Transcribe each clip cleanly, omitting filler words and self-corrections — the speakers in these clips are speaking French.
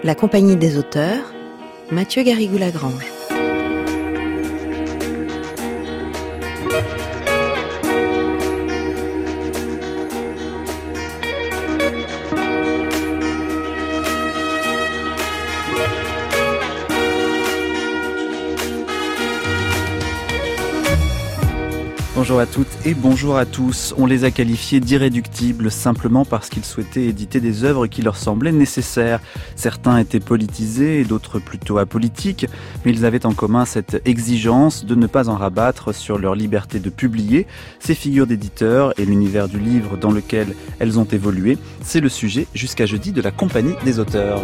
La Compagnie des auteurs, Mathieu Garrigou-Lagrange. Bonjour à toutes et bonjour à tous. On les a qualifiés d'irréductibles simplement parce qu'ils souhaitaient éditer des œuvres qui leur semblaient nécessaires. Certains étaient politisés et d'autres plutôt apolitiques, mais ils avaient en commun cette exigence de ne pas en rabattre sur leur liberté de publier. Ces figures d'éditeurs et l'univers du livre dans lequel elles ont évolué, c'est le sujet jusqu'à jeudi de la Compagnie des auteurs.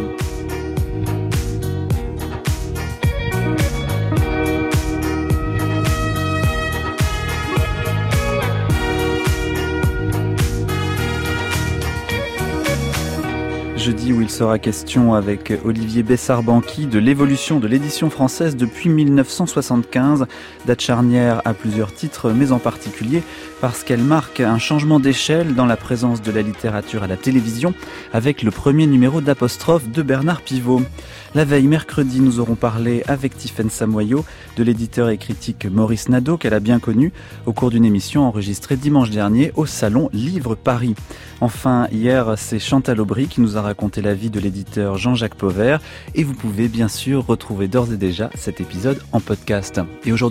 Jeudi où il sera question avec Olivier Bessard-Banqui de l'évolution de l'édition française depuis 1975, date charnière à plusieurs titres, mais en particulier parce qu'elle marque un changement d'échelle dans la présence de la littérature à la télévision avec le premier numéro d'Apostrophe de Bernard Pivot. La veille, mercredi, nous aurons parlé avec Tiffaine Samoyau de l'éditeur et critique Maurice Nadeau qu'elle a bien connu au cours d'une émission enregistrée dimanche dernier au Salon Livre Paris. Enfin, hier, c'est Chantal Aubry qui nous a raconté la vie de l'éditeur Jean-Jacques Pauvert et vous pouvez bien sûr retrouver d'ores et déjà cet épisode en podcast. Et aujourd'hui ?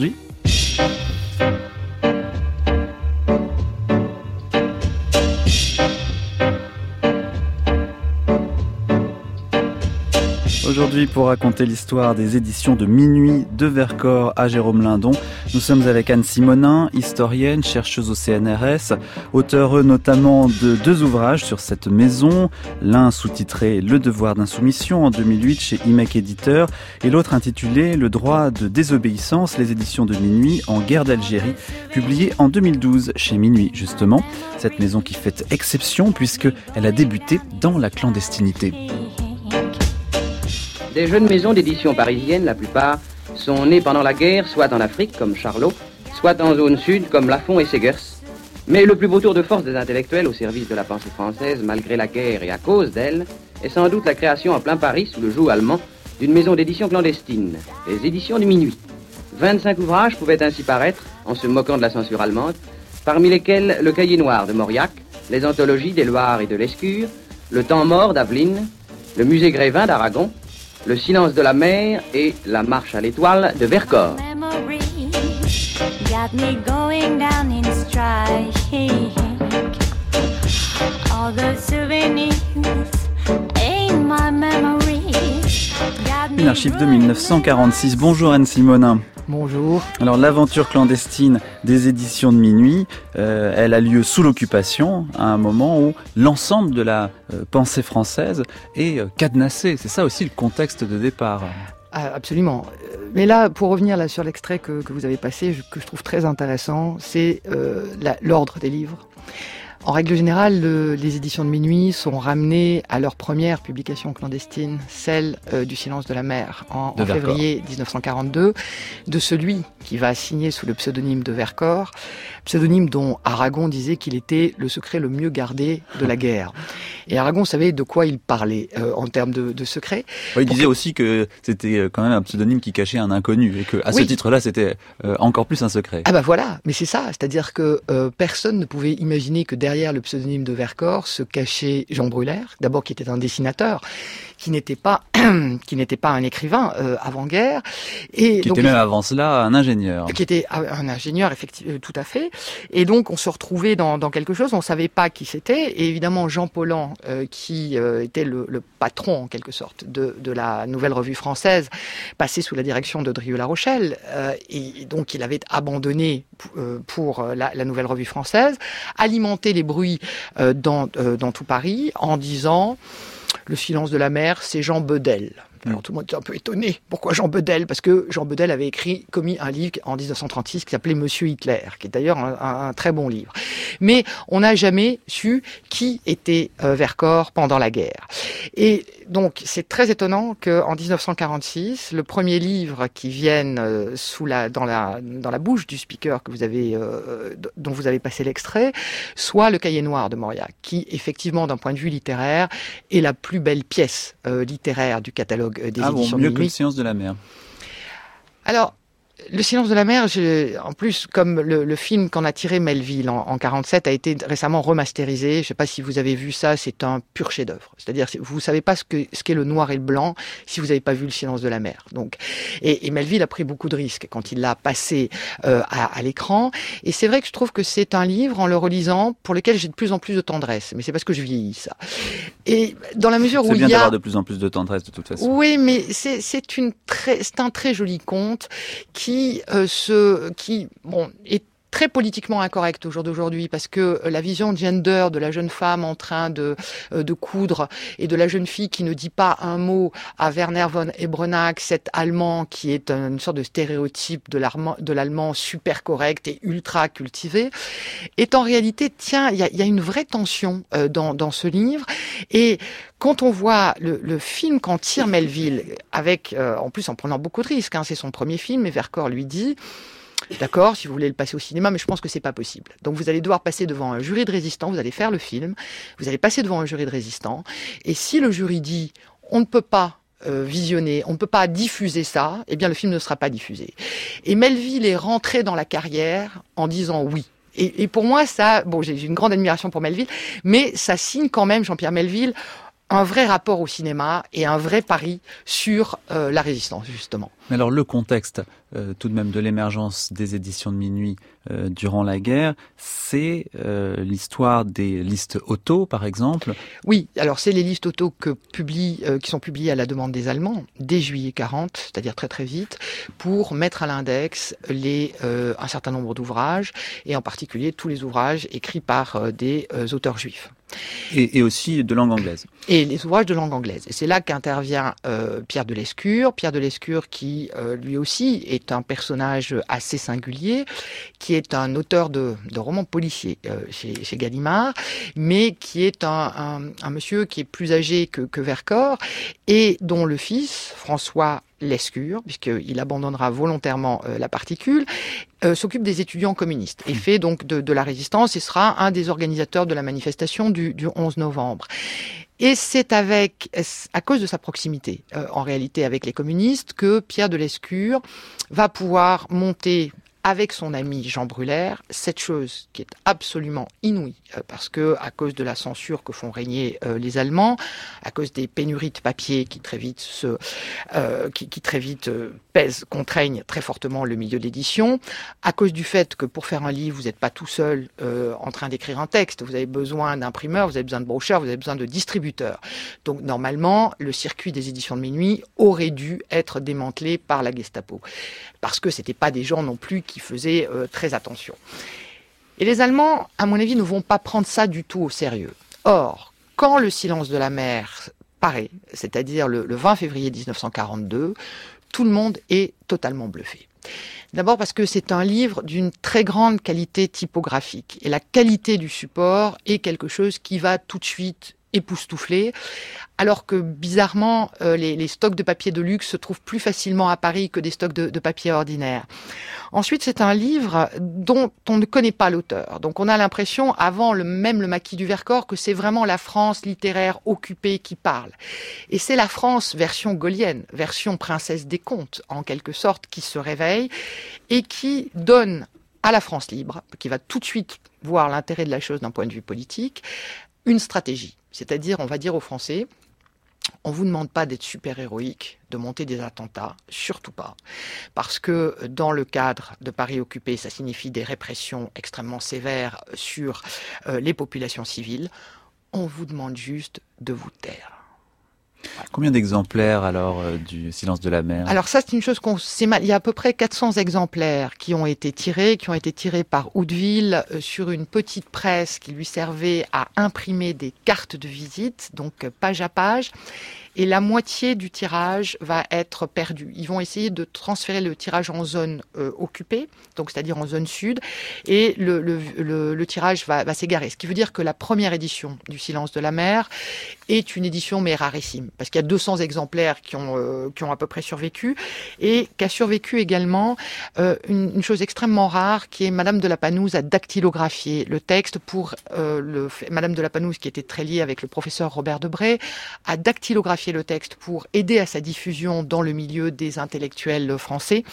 Aujourd'hui, pour raconter l'histoire des éditions de Minuit de Vercors à Jérôme Lindon, nous sommes avec Anne Simonin, historienne, chercheuse au CNRS, auteure notamment de 2 ouvrages sur cette maison, l'un sous-titré Le devoir d'insoumission en 2008 chez IMEC Éditeur et l'autre intitulé Le droit de désobéissance, les éditions de Minuit en guerre d'Algérie, publié en 2012 chez Minuit justement. Cette maison qui fait exception puisqu'elle a débuté dans la clandestinité. Des jeunes maisons d'édition parisiennes, la plupart, sont nées pendant la guerre, soit en Afrique, comme Charlot, soit en zone sud, comme Lafon et Segers. Mais le plus beau tour de force des intellectuels au service de la pensée française, malgré la guerre et à cause d'elle, est sans doute la création en plein Paris, sous le joug allemand, d'une maison d'édition clandestine, les éditions de Minuit. 25 ouvrages pouvaient ainsi paraître, en se moquant de la censure allemande, parmi lesquels le Cahier noir de Mauriac, les anthologies des Loirs et de l'Escure, le Temps mort d'Aveline, le Musée Grévin d'Aragon, le silence de la mer et la marche à l'étoile de Vercors. Une archive de 1946. Bonjour Anne Simonin. Bonjour. Alors l'aventure clandestine des éditions de Minuit, elle a lieu sous l'occupation, à un moment où l'ensemble de la pensée française est cadenassée. C'est ça aussi le contexte de départ. Ah, absolument. Mais là, pour revenir là sur l'extrait que vous avez passé, que je trouve très intéressant, c'est l'ordre des livres. En règle générale, les éditions de Minuit sont ramenées à leur première publication clandestine, celle du Silence de la mer, en février 1942, de celui qui va signer sous le pseudonyme de Vercors, pseudonyme dont Aragon disait qu'il était le secret le mieux gardé de la guerre. Et Aragon savait de quoi il parlait en termes de secret. Il disait aussi que c'était quand même un pseudonyme qui cachait un inconnu et que à ce titre-là, c'était encore plus un secret. Ah bah voilà, mais c'est ça, c'est-à-dire que personne ne pouvait imaginer que derrière le pseudonyme de Vercors se cachait Jean Brulaire, d'abord qui était un dessinateur, qui n'était pas un écrivain avant-guerre, et qui donc, était même avant cela un ingénieur. Qui était un ingénieur, effectivement, tout à fait. Et donc on se retrouvait dans quelque chose, on savait pas qui c'était. Et évidemment Jean Paulhan, qui était le patron en quelque sorte de la Nouvelle Revue Française, passé sous la direction de Drieux-La Rochelle, et donc il avait abandonné pour la Nouvelle Revue Française, alimenté les bruits dans tout Paris en disant: le silence de la mer, c'est Jean Bedel. Alors tout le monde était un peu étonné. Pourquoi Jean Bedel? Parce que Jean Bedel avait commis un livre en 1936 qui s'appelait Monsieur Hitler, qui est d'ailleurs un très bon livre. Mais on n'a jamais su qui était Vercors pendant la guerre. Et donc c'est très étonnant qu'en 1946, le premier livre qui vienne dans la bouche du speaker dont vous avez passé l'extrait, soit le Cahier noir de Mauriac, qui effectivement d'un point de vue littéraire est la plus belle pièce littéraire du catalogue des éditions mieux de que Le Silence de la mer. Alors, Le Silence de la mer, en plus, comme le film qu'en a tiré Melville en 47 a été récemment remasterisé, je ne sais pas si vous avez vu ça, c'est un pur chef-d'œuvre. C'est-à-dire, vous ne savez pas ce qu'est le noir et le blanc si vous n'avez pas vu Le Silence de la mer. Donc, et Melville a pris beaucoup de risques quand il l'a passé à l'écran. Et c'est vrai que je trouve que c'est un livre, en le relisant, pour lequel j'ai de plus en plus de tendresse. Mais c'est parce que je vieillis, ça. Et dans la mesure où c'est bien il y a... d'avoir de plus en plus de tendresse, de toute façon. Oui, mais c'est un très joli conte qui est très politiquement incorrect au jour d'aujourd'hui, parce que la vision gender de la jeune femme en train de coudre et de la jeune fille qui ne dit pas un mot à Werner von Ebrennach, cet Allemand qui est une sorte de stéréotype de l'Allemand super correct et ultra cultivé, est en réalité, il y a une vraie tension dans ce livre. Et quand on voit le film qu'en tire Melville, avec en plus en prenant beaucoup de risques, c'est son premier film, et Vercors lui dit: d'accord, si vous voulez le passer au cinéma, mais je pense que c'est pas possible. Donc vous allez devoir passer devant un jury de résistants, vous allez faire le film, vous allez passer devant un jury de résistants, et si le jury dit on ne peut pas visionner, on ne peut pas diffuser ça, eh bien le film ne sera pas diffusé. Et Melville est rentré dans la carrière en disant oui. Et pour moi, ça, j'ai une grande admiration pour Melville, mais ça signe quand même, Jean-Pierre Melville, un vrai rapport au cinéma et un vrai pari sur la résistance, justement. Mais alors le contexte tout de même de l'émergence des éditions de minuit durant la guerre, c'est l'histoire des listes auto, par exemple. Oui, alors c'est les listes auto qui sont publiées à la demande des Allemands dès juillet 40, c'est-à-dire très très vite, pour mettre à l'index un certain nombre d'ouvrages, et en particulier tous les ouvrages écrits par des auteurs juifs. Et aussi de langue anglaise. Et les ouvrages de langue anglaise. Et c'est là qu'intervient Pierre de Lescure. Pierre de Lescure qui, lui aussi, est un personnage assez singulier, qui est un auteur de romans policiers chez Gallimard, mais qui est un monsieur qui est plus âgé que Vercors, et dont le fils, François Lescure, puisqu'il abandonnera volontairement la particule, s'occupe des étudiants communistes et fait donc de la résistance et sera un des organisateurs de la manifestation du 11 novembre. Et c'est à cause de sa proximité, en réalité, avec les communistes, que Pierre de Lescure va pouvoir monter avec son ami Jean Brulaire, cette chose qui est absolument inouïe, parce que à cause de la censure que font régner les Allemands, à cause des pénuries de papier qui très vite pèsent, contraignent très fortement le milieu d'édition, à cause du fait que pour faire un livre, vous n'êtes pas tout seul en train d'écrire un texte, vous avez besoin d'imprimeurs, vous avez besoin de brocheurs, vous avez besoin de distributeurs. Donc normalement, le circuit des éditions de minuit aurait dû être démantelé par la Gestapo, parce que c'était pas des gens non plus qui faisaient très attention. Et les Allemands, à mon avis, ne vont pas prendre ça du tout au sérieux. Or, quand Le Silence de la mer paraît, c'est-à-dire le 20 février 1942, tout le monde est totalement bluffé. D'abord parce que c'est un livre d'une très grande qualité typographique. Et la qualité du support est quelque chose qui va tout de suite époustouflé, alors que bizarrement les stocks de papier de luxe se trouvent plus facilement à Paris que des stocks de papier ordinaire. Ensuite, c'est un livre dont on ne connaît pas l'auteur, donc on a l'impression, avant même le maquis du Vercors, que c'est vraiment la France littéraire occupée qui parle. Et c'est la France version gaulienne, version princesse des contes, en quelque sorte, qui se réveille et qui donne à la France libre, qui va tout de suite voir l'intérêt de la chose d'un point de vue politique, une stratégie. C'est-à-dire, on va dire aux Français, on vous demande pas d'être super héroïque, de monter des attentats, surtout pas. Parce que dans le cadre de Paris occupé, ça signifie des répressions extrêmement sévères sur les populations civiles. On vous demande juste de vous taire. Voilà. Combien d'exemplaires alors du Silence de la mer? Alors ça, c'est une chose qu'on sait mal. Il y a à peu près 400 exemplaires qui ont été tirés par Houdeville sur une petite presse qui lui servait à imprimer des cartes de visite, donc page à page. et la moitié du tirage va être perdue. Ils vont essayer de transférer le tirage en zone occupée, donc c'est-à-dire en zone sud, et le tirage va s'égarer. Ce qui veut dire que la première édition du Silence de la mer est une édition mais rarissime, parce qu'il y a 200 exemplaires qui ont à peu près survécu, et qu'a survécu également une chose extrêmement rare, qui est Madame de la Panouse a dactylographié le texte pour Madame de la Panouse, qui était très liée avec le professeur Robert Debré, a dactylographié le texte pour aider à sa diffusion dans le milieu des intellectuels français.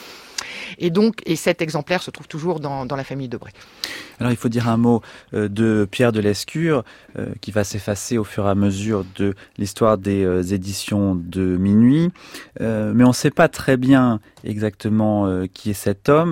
Et cet exemplaire se trouve toujours dans la famille Debré. Alors il faut dire un mot de Pierre de Lescure, qui va s'effacer au fur et à mesure de l'histoire des éditions de Minuit. Mais on ne sait pas très bien exactement qui est cet homme,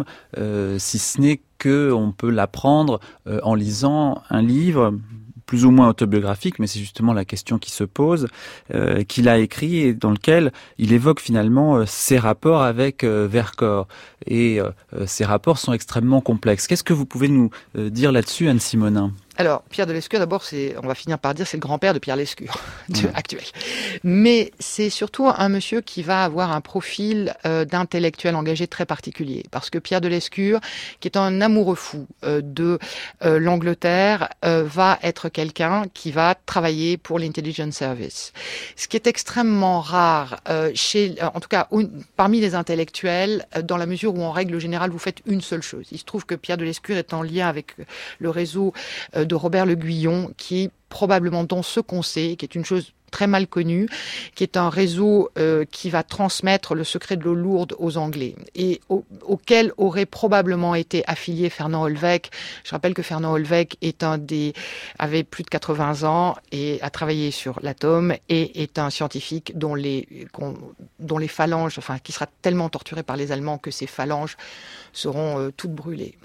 si ce n'est qu'on peut l'apprendre en lisant un livre plus ou moins autobiographique, mais c'est justement la question qui se pose, qu'il a écrit et dans lequel il évoque finalement ses rapports avec Vercors. Et ces rapports sont extrêmement complexes. Qu'est-ce que vous pouvez nous dire là-dessus, Anne Simonin ? Alors, Pierre de Lescure, d'abord, on va finir par dire, c'est le grand-père de Pierre Lescure, actuel. Mais c'est surtout un monsieur qui va avoir un profil d'intellectuel engagé très particulier. Parce que Pierre de Lescure, qui est un amoureux fou de l'Angleterre, va être quelqu'un qui va travailler pour l'Intelligence Service. Ce qui est extrêmement rare en tout cas, parmi les intellectuels, dans la mesure où, en règle générale, vous faites une seule chose. Il se trouve que Pierre de Lescure est en lien avec le réseau de Robert Le Guyon, qui est probablement dans ce qu'on sait, qui est une chose très mal connue, qui est un réseau qui va transmettre le secret de l'eau lourde aux Anglais et auquel aurait probablement été affilié Fernand Olvec. Je rappelle que Fernand Olvec avait plus de 80 ans et a travaillé sur l'atome et est un scientifique dont les phalanges, qui sera tellement torturé par les Allemands que ses phalanges seront toutes brûlées.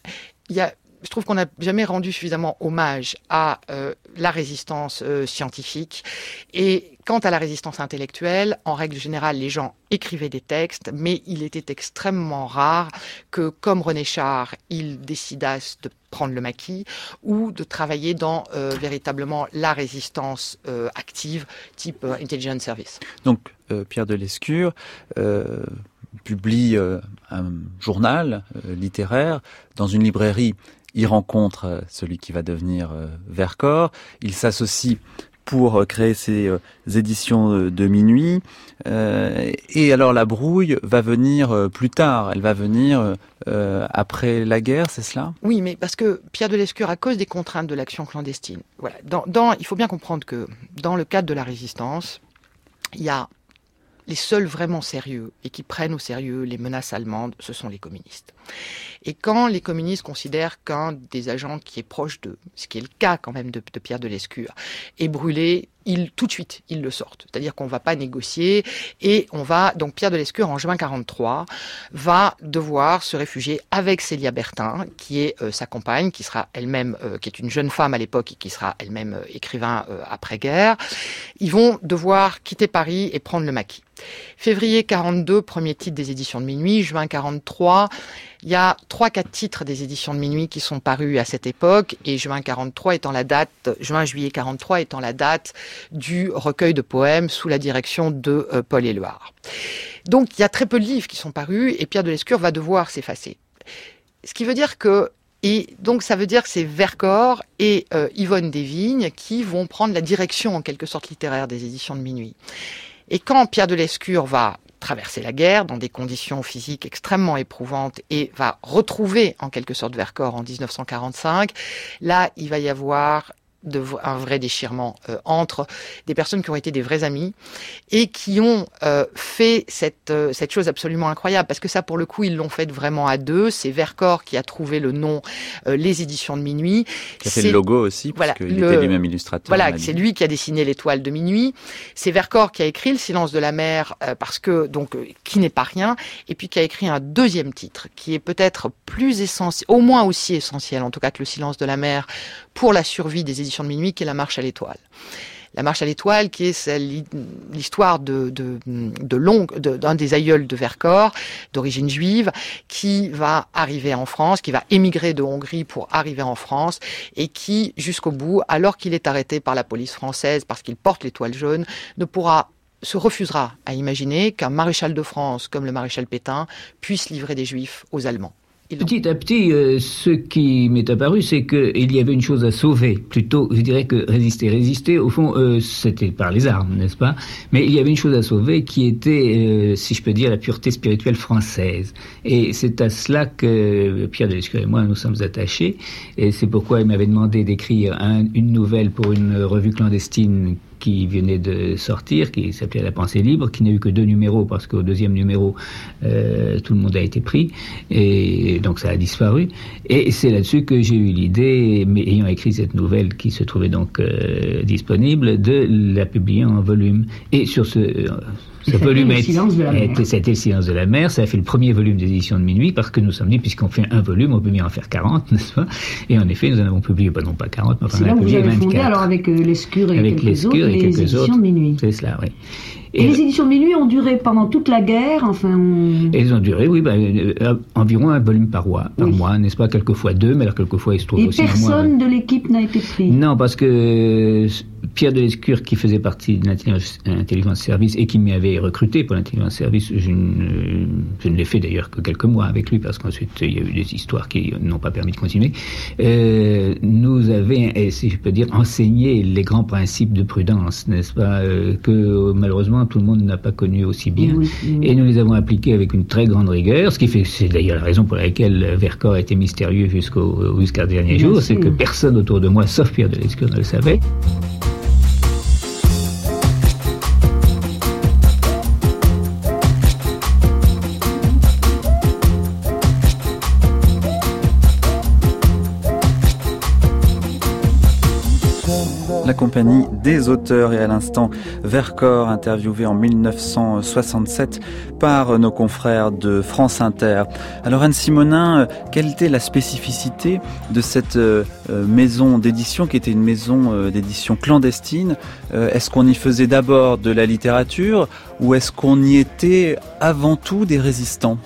Je trouve qu'on n'a jamais rendu suffisamment hommage à la résistance scientifique. Et quant à la résistance intellectuelle, en règle générale, les gens écrivaient des textes, mais il était extrêmement rare que, comme René Char, ils décidassent de prendre le maquis ou de travailler dans véritablement la résistance active, type Intelligence Service. Donc, Pierre de Lescure publie un journal littéraire dans une librairie. Il rencontre celui qui va devenir Vercors. Il s'associe pour créer ces éditions de Minuit. Et alors la brouille va venir plus tard. Elle va venir après la guerre, c'est cela ? Oui, mais parce que Pierre de Lescure, à cause des contraintes de l'action clandestine, voilà, il faut bien comprendre que dans le cadre de la résistance, il y a les seuls vraiment sérieux et qui prennent au sérieux les menaces allemandes, ce sont les communistes. Et quand les communistes considèrent qu'un des agents qui est proche d'eux, ce qui est le cas quand même de Pierre de Lescure, est brûlé, tout de suite, ils le sortent. C'est-à-dire qu'on ne va pas négocier et donc Pierre de Lescure, en juin 1943, va devoir se réfugier avec Célia Bertin, qui est sa compagne, qui sera elle-même, qui est une jeune femme à l'époque et qui sera elle-même écrivain après-guerre. Ils vont devoir quitter Paris et prendre le maquis. Février 42, premier titre des éditions de Minuit. Juin 43, il y a 3-4 titres des éditions de Minuit qui sont parus à cette époque, et juillet 43 étant la date du recueil de poèmes sous la direction de Paul Éluard. Donc il y a très peu de livres qui sont parus, et Pierre de Lescure va devoir s'effacer. Ce qui veut dire que ça veut dire que c'est Vercors et Yvonne Desvignes qui vont prendre la direction en quelque sorte littéraire des éditions de Minuit. Et quand Pierre de Lescure va traverser la guerre dans des conditions physiques extrêmement éprouvantes et va retrouver en quelque sorte Vercors en 1945, là il va y avoir un vrai déchirement entre des personnes qui ont été des vrais amis et qui ont fait cette chose absolument incroyable, parce que ça, pour le coup, ils l'ont fait vraiment à deux. C'est Vercors qui a trouvé le nom Les Éditions de Minuit. Qui a fait le logo aussi, parce qu'il était lui-même illustrateur. Voilà, c'est lui qui a dessiné l'étoile de Minuit. C'est Vercors qui a écrit Le Silence de la mer, qui n'est pas rien, et puis qui a écrit un deuxième titre, qui est peut-être plus essentiel, au moins aussi essentiel, en tout cas, que Le Silence de la mer, pour la survie des éditions de Minuit, qui est La Marche à l'étoile. La Marche à l'étoile, qui est l'histoire d'un des aïeuls de Vercors, d'origine juive, qui va arriver en France, qui va émigrer de Hongrie pour arriver en France, et qui, jusqu'au bout, alors qu'il est arrêté par la police française parce qu'il porte l'étoile jaune, ne pourra se refusera à imaginer qu'un maréchal de France comme le maréchal Pétain puisse livrer des Juifs aux Allemands. Petit à petit, ce qui m'est apparu, c'est qu'il y avait une chose à sauver, plutôt, je dirais que résister. Résister, au fond, c'était par les armes, n'est-ce pas? Mais il y avait une chose à sauver qui était, si je peux dire, la pureté spirituelle française. Et c'est à cela que Pierre de Lescure et moi, nous sommes attachés. Et c'est pourquoi il m'avait demandé d'écrire une nouvelle pour une revue clandestine qui venait de sortir, qui s'appelait La Pensée Libre, qui n'a eu que 2 numéros, parce qu'au 2e numéro, tout le monde a été pris, et donc ça a disparu. Et c'est là-dessus que j'ai eu l'idée, mais ayant écrit cette nouvelle qui se trouvait donc disponible, de la publier en volume. Et sur ce volume c'était Le Silence de la mer. Ça a fait le premier volume des éditions de Minuit, parce que nous sommes dit, puisqu'on fait un volume, on peut bien en faire 40, n'est-ce pas? Et en effet, nous en avons publié, non pas 40, mais enfin, on en a publié 24. Fondé, alors avec Lescure et quelques autres, les éditions de Minuit. C'est cela, oui. Et les éditions de Minuit ont duré pendant toute la guerre, enfin... Elles ont duré, oui, environ un volume par mois, n'est-ce pas? Quelquefois 2, mais alors quelquefois il se trouve aussi un mois. Et personne de l'équipe n'a été pris? Non, parce que Pierre de Lescure, qui faisait partie de l'intelligence service et qui m'avait recruté pour l'intelligence service, je ne l'ai fait d'ailleurs que quelques mois avec lui, parce qu'ensuite il y a eu des histoires qui n'ont pas permis de continuer, nous avait, si je peux dire, enseigné les grands principes de prudence, n'est-ce pas, que malheureusement tout le monde n'a pas connu aussi bien. Oui. Et nous les avons appliqués avec une très grande rigueur, ce qui fait, c'est d'ailleurs la raison pour laquelle Vercors a été mystérieux jusqu'à dernier jour, c'est que personne autour de moi, sauf Pierre de Lescure, ne le savait. La compagnie des auteurs, et à l'instant Vercors, interviewé en 1967 par nos confrères de France Inter. Alors Anne Simonin, quelle était la spécificité de cette maison d'édition qui était une maison d'édition clandestine? Est-ce qu'on y faisait d'abord de la littérature ou est-ce qu'on y était avant tout des résistants?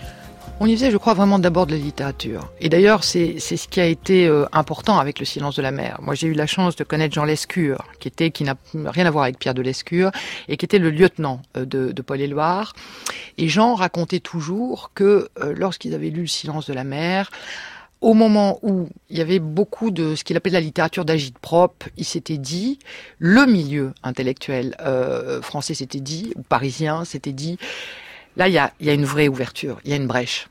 On y faisait, je crois, vraiment d'abord de la littérature. Et d'ailleurs, c'est ce qui a été important avec Le Silence de la mer. Moi, j'ai eu la chance de connaître Jean Lescure, qui n'a rien à voir avec Pierre de Lescure, et qui était le lieutenant de Paul Éluard. Et Jean racontait toujours que lorsqu'ils avaient lu Le Silence de la mer, au moment où il y avait beaucoup de ce qu'il appelait la littérature d'agite-propre, il s'était dit, le milieu intellectuel français s'était dit, ou parisien s'était dit, là, il y a une vraie ouverture, il y a une brèche.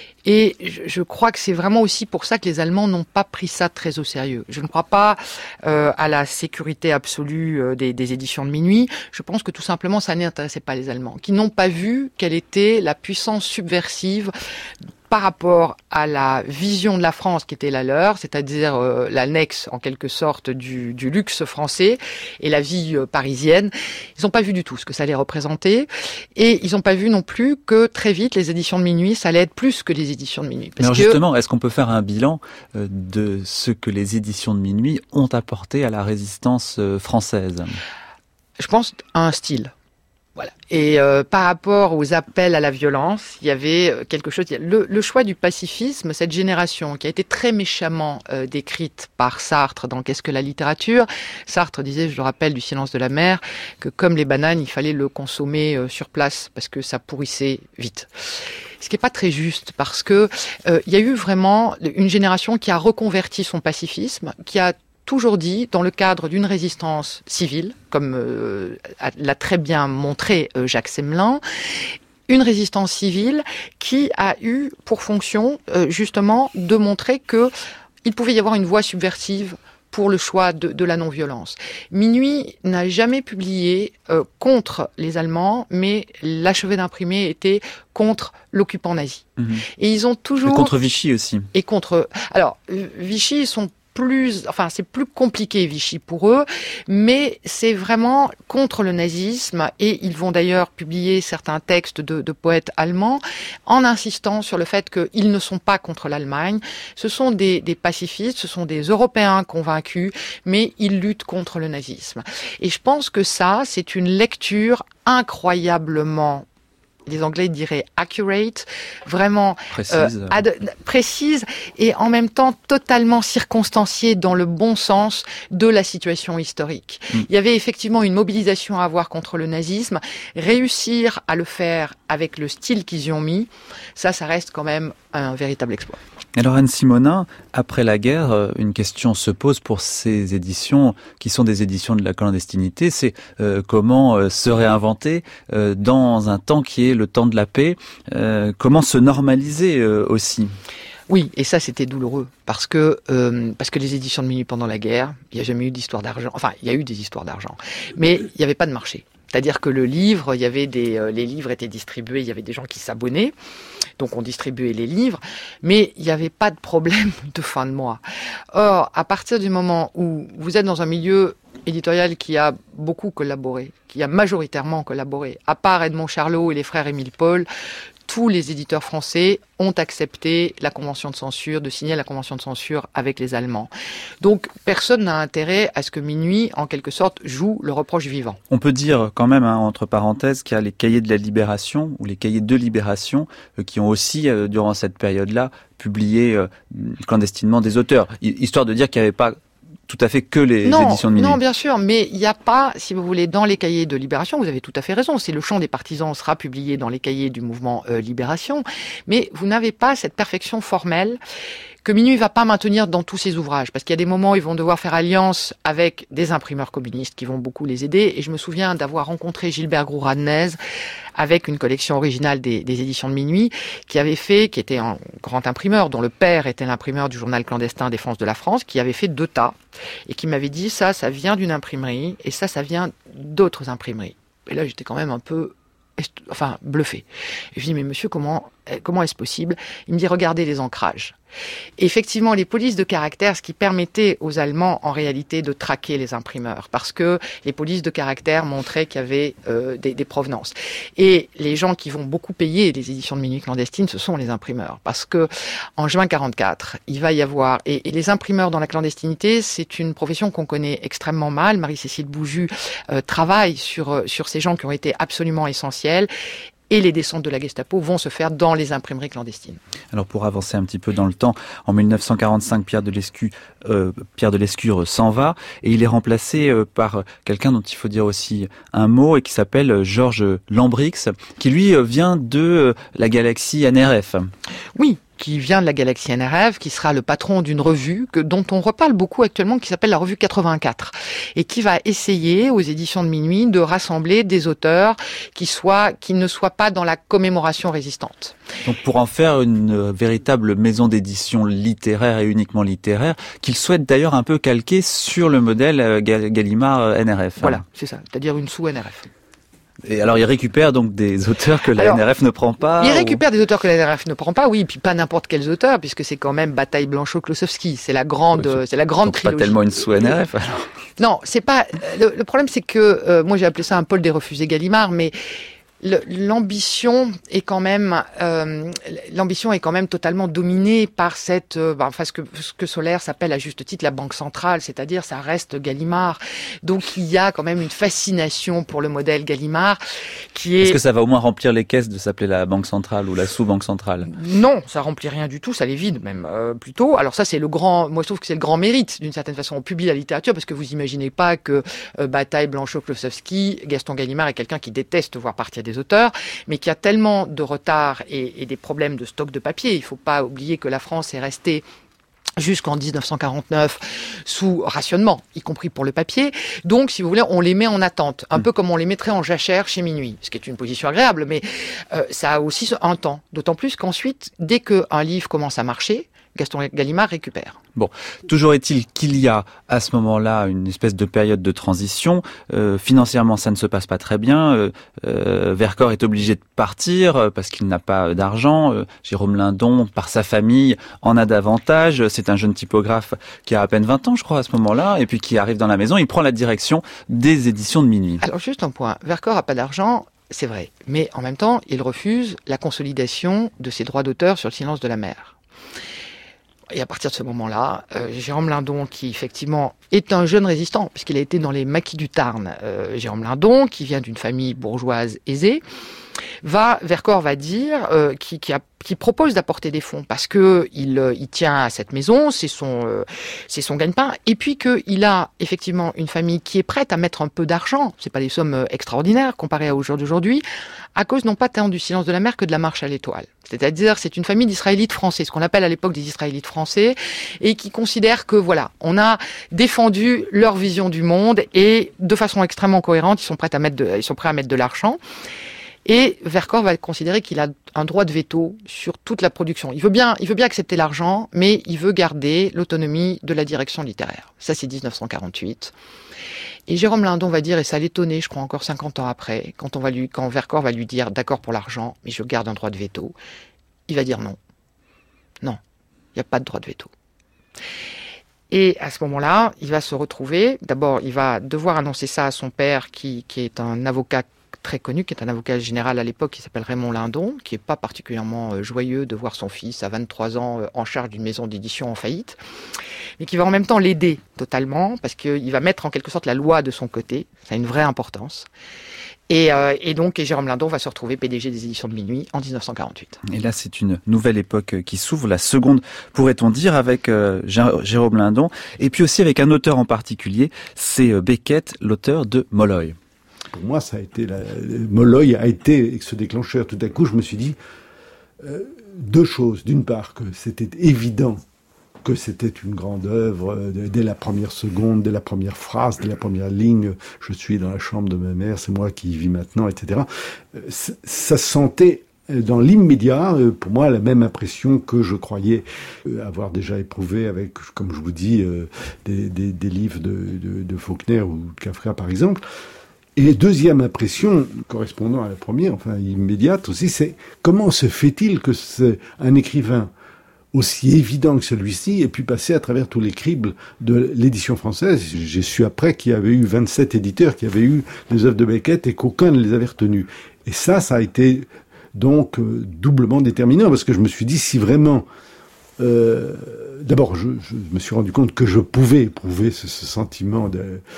Et je crois que c'est vraiment aussi pour ça que les Allemands n'ont pas pris ça très au sérieux. Je ne crois pas à la sécurité absolue des éditions de Minuit. Je pense que tout simplement, ça n'intéressait pas les Allemands, qui n'ont pas vu quelle était la puissance subversive par rapport à la vision de la France qui était la leur, c'est-à-dire l'annexe en quelque sorte du luxe français et la vie parisienne. Ils n'ont pas vu du tout ce que ça allait représenter, et ils n'ont pas vu non plus que très vite les éditions de Minuit, ça allait être plus que les éditions de Minuit. Alors justement, est-ce qu'on peut faire un bilan de ce que les éditions de Minuit ont apporté à la résistance française? Je pense à un style. Voilà. Et par rapport aux appels à la violence, il y avait quelque chose. Le choix du pacifisme, cette génération qui a été très méchamment décrite par Sartre dans Qu'est-ce que la littérature? Sartre disait, je le rappelle, du Silence de la mer, que comme les bananes, il fallait le consommer sur place parce que ça pourrissait vite. Ce qui n'est pas très juste, parce que il y a eu vraiment une génération qui a reconverti son pacifisme, qui a toujours dit, dans le cadre d'une résistance civile, comme l'a très bien montré Jacques Semelin, une résistance civile qui a eu pour fonction justement de montrer que il pouvait y avoir une voie subversive pour le choix de la non-violence. Minuit n'a jamais publié contre les Allemands, mais l'achevé d'imprimer était contre l'occupant nazi. Mmh. Et ils ont toujours... Et contre Vichy aussi. Et contre... Alors, Vichy, c'est plus compliqué Vichy pour eux, mais c'est vraiment contre le nazisme, et ils vont d'ailleurs publier certains textes de poètes allemands en insistant sur le fait qu'ils ne sont pas contre l'Allemagne. Ce sont des pacifistes, ce sont des Européens convaincus, mais ils luttent contre le nazisme. Et je pense que ça, c'est une lecture incroyablement les Anglais diraient accurate, vraiment précise et en même temps totalement circonstanciée dans le bon sens de la situation historique. Il y avait effectivement une mobilisation à avoir contre le nazisme. Réussir à le faire avec le style qu'ils y ont mis, ça reste quand même un véritable exploit. Alors Anne Simonin, après la guerre, une question se pose pour ces éditions qui sont des éditions de la clandestinité, c'est comment se réinventer dans un temps qui est le temps de la paix, comment se normaliser aussi. Oui, et ça c'était douloureux parce que les éditions de minuit pendant la guerre, il n'y a jamais eu d'histoire d'argent. Enfin, il y a eu des histoires d'argent, mais il n'y avait pas de marché. C'est-à-dire que le livre, il y avait les livres étaient distribués, il y avait des gens qui s'abonnaient, donc on distribuait les livres, mais il n'y avait pas de problème de fin de mois. Or, à partir du moment où vous êtes dans un milieu éditorial qui a beaucoup collaboré, qui a majoritairement collaboré, à part Edmond Charlot et les frères Émile Paul, tous les éditeurs français ont accepté la convention de censure, de signer la convention de censure avec les Allemands. Donc, personne n'a intérêt à ce que Minuit, en quelque sorte, joue le reproche vivant. On peut dire quand même, entre parenthèses, qu'il y a les cahiers de la Libération, ou les cahiers de Libération, qui ont aussi, durant cette période-là, publié clandestinement des auteurs. Histoire de dire qu'il n'y avait pas tout à fait que les éditions de Minuit. Non, bien sûr, mais il n'y a pas, si vous voulez, dans les cahiers de Libération, vous avez tout à fait raison, c'est le chant des partisans sera publié dans les cahiers du mouvement Libération, mais vous n'avez pas cette perfection formelle que Minuit va pas maintenir dans tous ses ouvrages, parce qu'il y a des moments où ils vont devoir faire alliance avec des imprimeurs communistes qui vont beaucoup les aider, et je me souviens d'avoir rencontré Gilbert Groux-Radnez avec une collection originale des éditions de Minuit, qui était un grand imprimeur, dont le père était l'imprimeur du journal clandestin Défense de la France, qui avait fait 2 tas, et qui m'avait dit ça vient d'une imprimerie, et ça vient d'autres imprimeries. Et là, j'étais quand même un peu bluffé. Et je dis, mais monsieur, comment est-ce possible? Il me dit, regardez les ancrages. Et effectivement, les polices de caractère, ce qui permettait aux Allemands, en réalité, de traquer les imprimeurs, parce que les polices de caractère montraient qu'il y avait des provenances. Et les gens qui vont beaucoup payer les éditions de Minuit clandestines, ce sont les imprimeurs, parce que en juin 44, il va y avoir, et les imprimeurs dans la clandestinité, c'est une profession qu'on connaît extrêmement mal. Marie-Cécile Bouju travaille sur ces gens qui ont été absolument essentiels. Et les descentes de la Gestapo vont se faire dans les imprimeries clandestines. Alors pour avancer un petit peu dans le temps, en 1945, Pierre de Lescure s'en va et il est remplacé par quelqu'un dont il faut dire aussi un mot et qui s'appelle Georges Lambrix, qui lui vient de la galaxie NRF. Oui, qui vient de la galaxie NRF, qui sera le patron d'une revue dont on reparle beaucoup actuellement, qui s'appelle la revue 84, et qui va essayer, aux éditions de Minuit, de rassembler des auteurs qui ne soient pas dans la commémoration résistante. Donc pour en faire une véritable maison d'édition littéraire et uniquement littéraire, qu'il souhaite d'ailleurs un peu calquer sur le modèle Gallimard NRF. Voilà, c'est ça, c'est-à-dire une sous-NRF. Et alors, il récupère donc des auteurs que la NRF ne prend pas. Il récupère des auteurs que la NRF ne prend pas, oui, puis pas n'importe quels auteurs, puisque c'est quand même Bataille, Blanchot, Klosowski. C'est la grande donc trilogie. Pas tellement une sous-NRF, alors. Non, c'est pas. Le problème, c'est que moi j'ai appelé ça un Paul des refusés Gallimard, mais l'ambition est quand même totalement dominée par cette ce que Solaire s'appelle à juste titre la banque centrale, c'est-à-dire ça reste Gallimard. Donc il y a quand même une fascination pour le modèle Gallimard qui est... Est-ce que ça va au moins remplir les caisses de s'appeler la banque centrale ou la sous-banque centrale? Non, ça remplit rien du tout, ça les vide même plutôt. Alors ça c'est moi je trouve que c'est le grand mérite d'une certaine façon. On publie la littérature parce que vous imaginez pas que Bataille, Blanchot, Klosowski, Gaston Gallimard est quelqu'un qui déteste voir partir des auteurs, mais qui a tellement de retard et des problèmes de stock de papier. Il ne faut pas oublier que la France est restée jusqu'en 1949 sous rationnement, y compris pour le papier. Donc, si vous voulez, on les met en attente, un peu comme on les mettrait en jachère chez Minuit, ce qui est une position agréable, mais ça a aussi un temps. D'autant plus qu'ensuite, dès qu'un livre commence à marcher, Gaston Gallimard récupère. Bon, toujours est-il qu'il y a à ce moment-là une espèce de période de transition. Financièrement, ça ne se passe pas très bien. Vercors est obligé de partir parce qu'il n'a pas d'argent. Jérôme Lindon, par sa famille, en a davantage. C'est un jeune typographe qui a à peine 20 ans, je crois, à ce moment-là, et puis qui arrive dans la maison. Il prend la direction des éditions de Minuit. Alors, juste un point. Vercors n'a pas d'argent. C'est vrai. Mais en même temps, il refuse la consolidation de ses droits d'auteur sur le silence de la mer. Et à partir de ce moment-là, Jérôme Lindon, qui effectivement est un jeune résistant, puisqu'il a été dans les maquis du Tarn, Jérôme Lindon, qui vient d'une famille bourgeoise aisée, Vercors va dire qui propose d'apporter des fonds parce que il tient à cette maison, c'est son gagne-pain, et puis qu'il a effectivement une famille qui est prête à mettre un peu d'argent, c'est pas des sommes extraordinaires comparées au jour d'aujourd'hui, à cause non pas tant du silence de la mer que de la marche à l'étoile. C'est-à-dire, c'est une famille d'Israélites français, ce qu'on appelle à l'époque des Israélites français, et qui considèrent que voilà, on a défendu leur vision du monde et de façon extrêmement cohérente, ils sont prêts à mettre de l'argent. Et Vercors va considérer qu'il a un droit de veto sur toute la production. Il veut bien accepter l'argent, mais il veut garder l'autonomie de la direction littéraire. Ça, c'est 1948. Et Jérôme Lindon va dire, et ça l'étonnait, je crois encore 50 ans après, quand Vercors va lui dire d'accord pour l'argent, mais je garde un droit de veto, il va dire non. Non, il n'y a pas de droit de veto. Et à ce moment-là, il va se retrouver, d'abord, il va devoir annoncer ça à son père, qui est un avocat très connu, qui est un avocat général à l'époque, qui s'appelle Raymond Lindon, qui n'est pas particulièrement joyeux de voir son fils à 23 ans en charge d'une maison d'édition en faillite, mais qui va en même temps l'aider totalement, parce qu'il va mettre en quelque sorte la loi de son côté, ça a une vraie importance. Et donc Jérôme Lindon va se retrouver PDG des éditions de Minuit en 1948. Et là, c'est une nouvelle époque qui s'ouvre, la seconde, pourrait-on dire, avec Jérôme Lindon, et puis aussi avec un auteur en particulier, c'est Beckett, l'auteur de Molloy. Pour moi, ça a été Molloy a été ce déclencheur. Tout à coup, je me suis dit deux choses. D'une part, que c'était évident que c'était une grande œuvre dès la première seconde, dès la première phrase, dès la première ligne. Je suis dans la chambre de ma mère, c'est moi qui y vis maintenant, etc. Ça sentait dans l'immédiat, pour moi, la même impression que je croyais avoir déjà éprouvé avec, comme je vous dis, des livres de Faulkner ou de Kafka, par exemple. Et deuxième impression, correspondant à la première, enfin immédiate aussi, c'est comment se fait-il que un écrivain aussi évident que celui-ci ait pu passer à travers tous les cribles de l'édition française. J'ai su après qu'il y avait eu 27 éditeurs qui avaient eu les œuvres de Beckett et qu'aucun ne les avait retenues. Et ça a été donc doublement déterminant, parce que je me suis dit, si vraiment... D'abord, je me suis rendu compte que je pouvais éprouver ce sentiment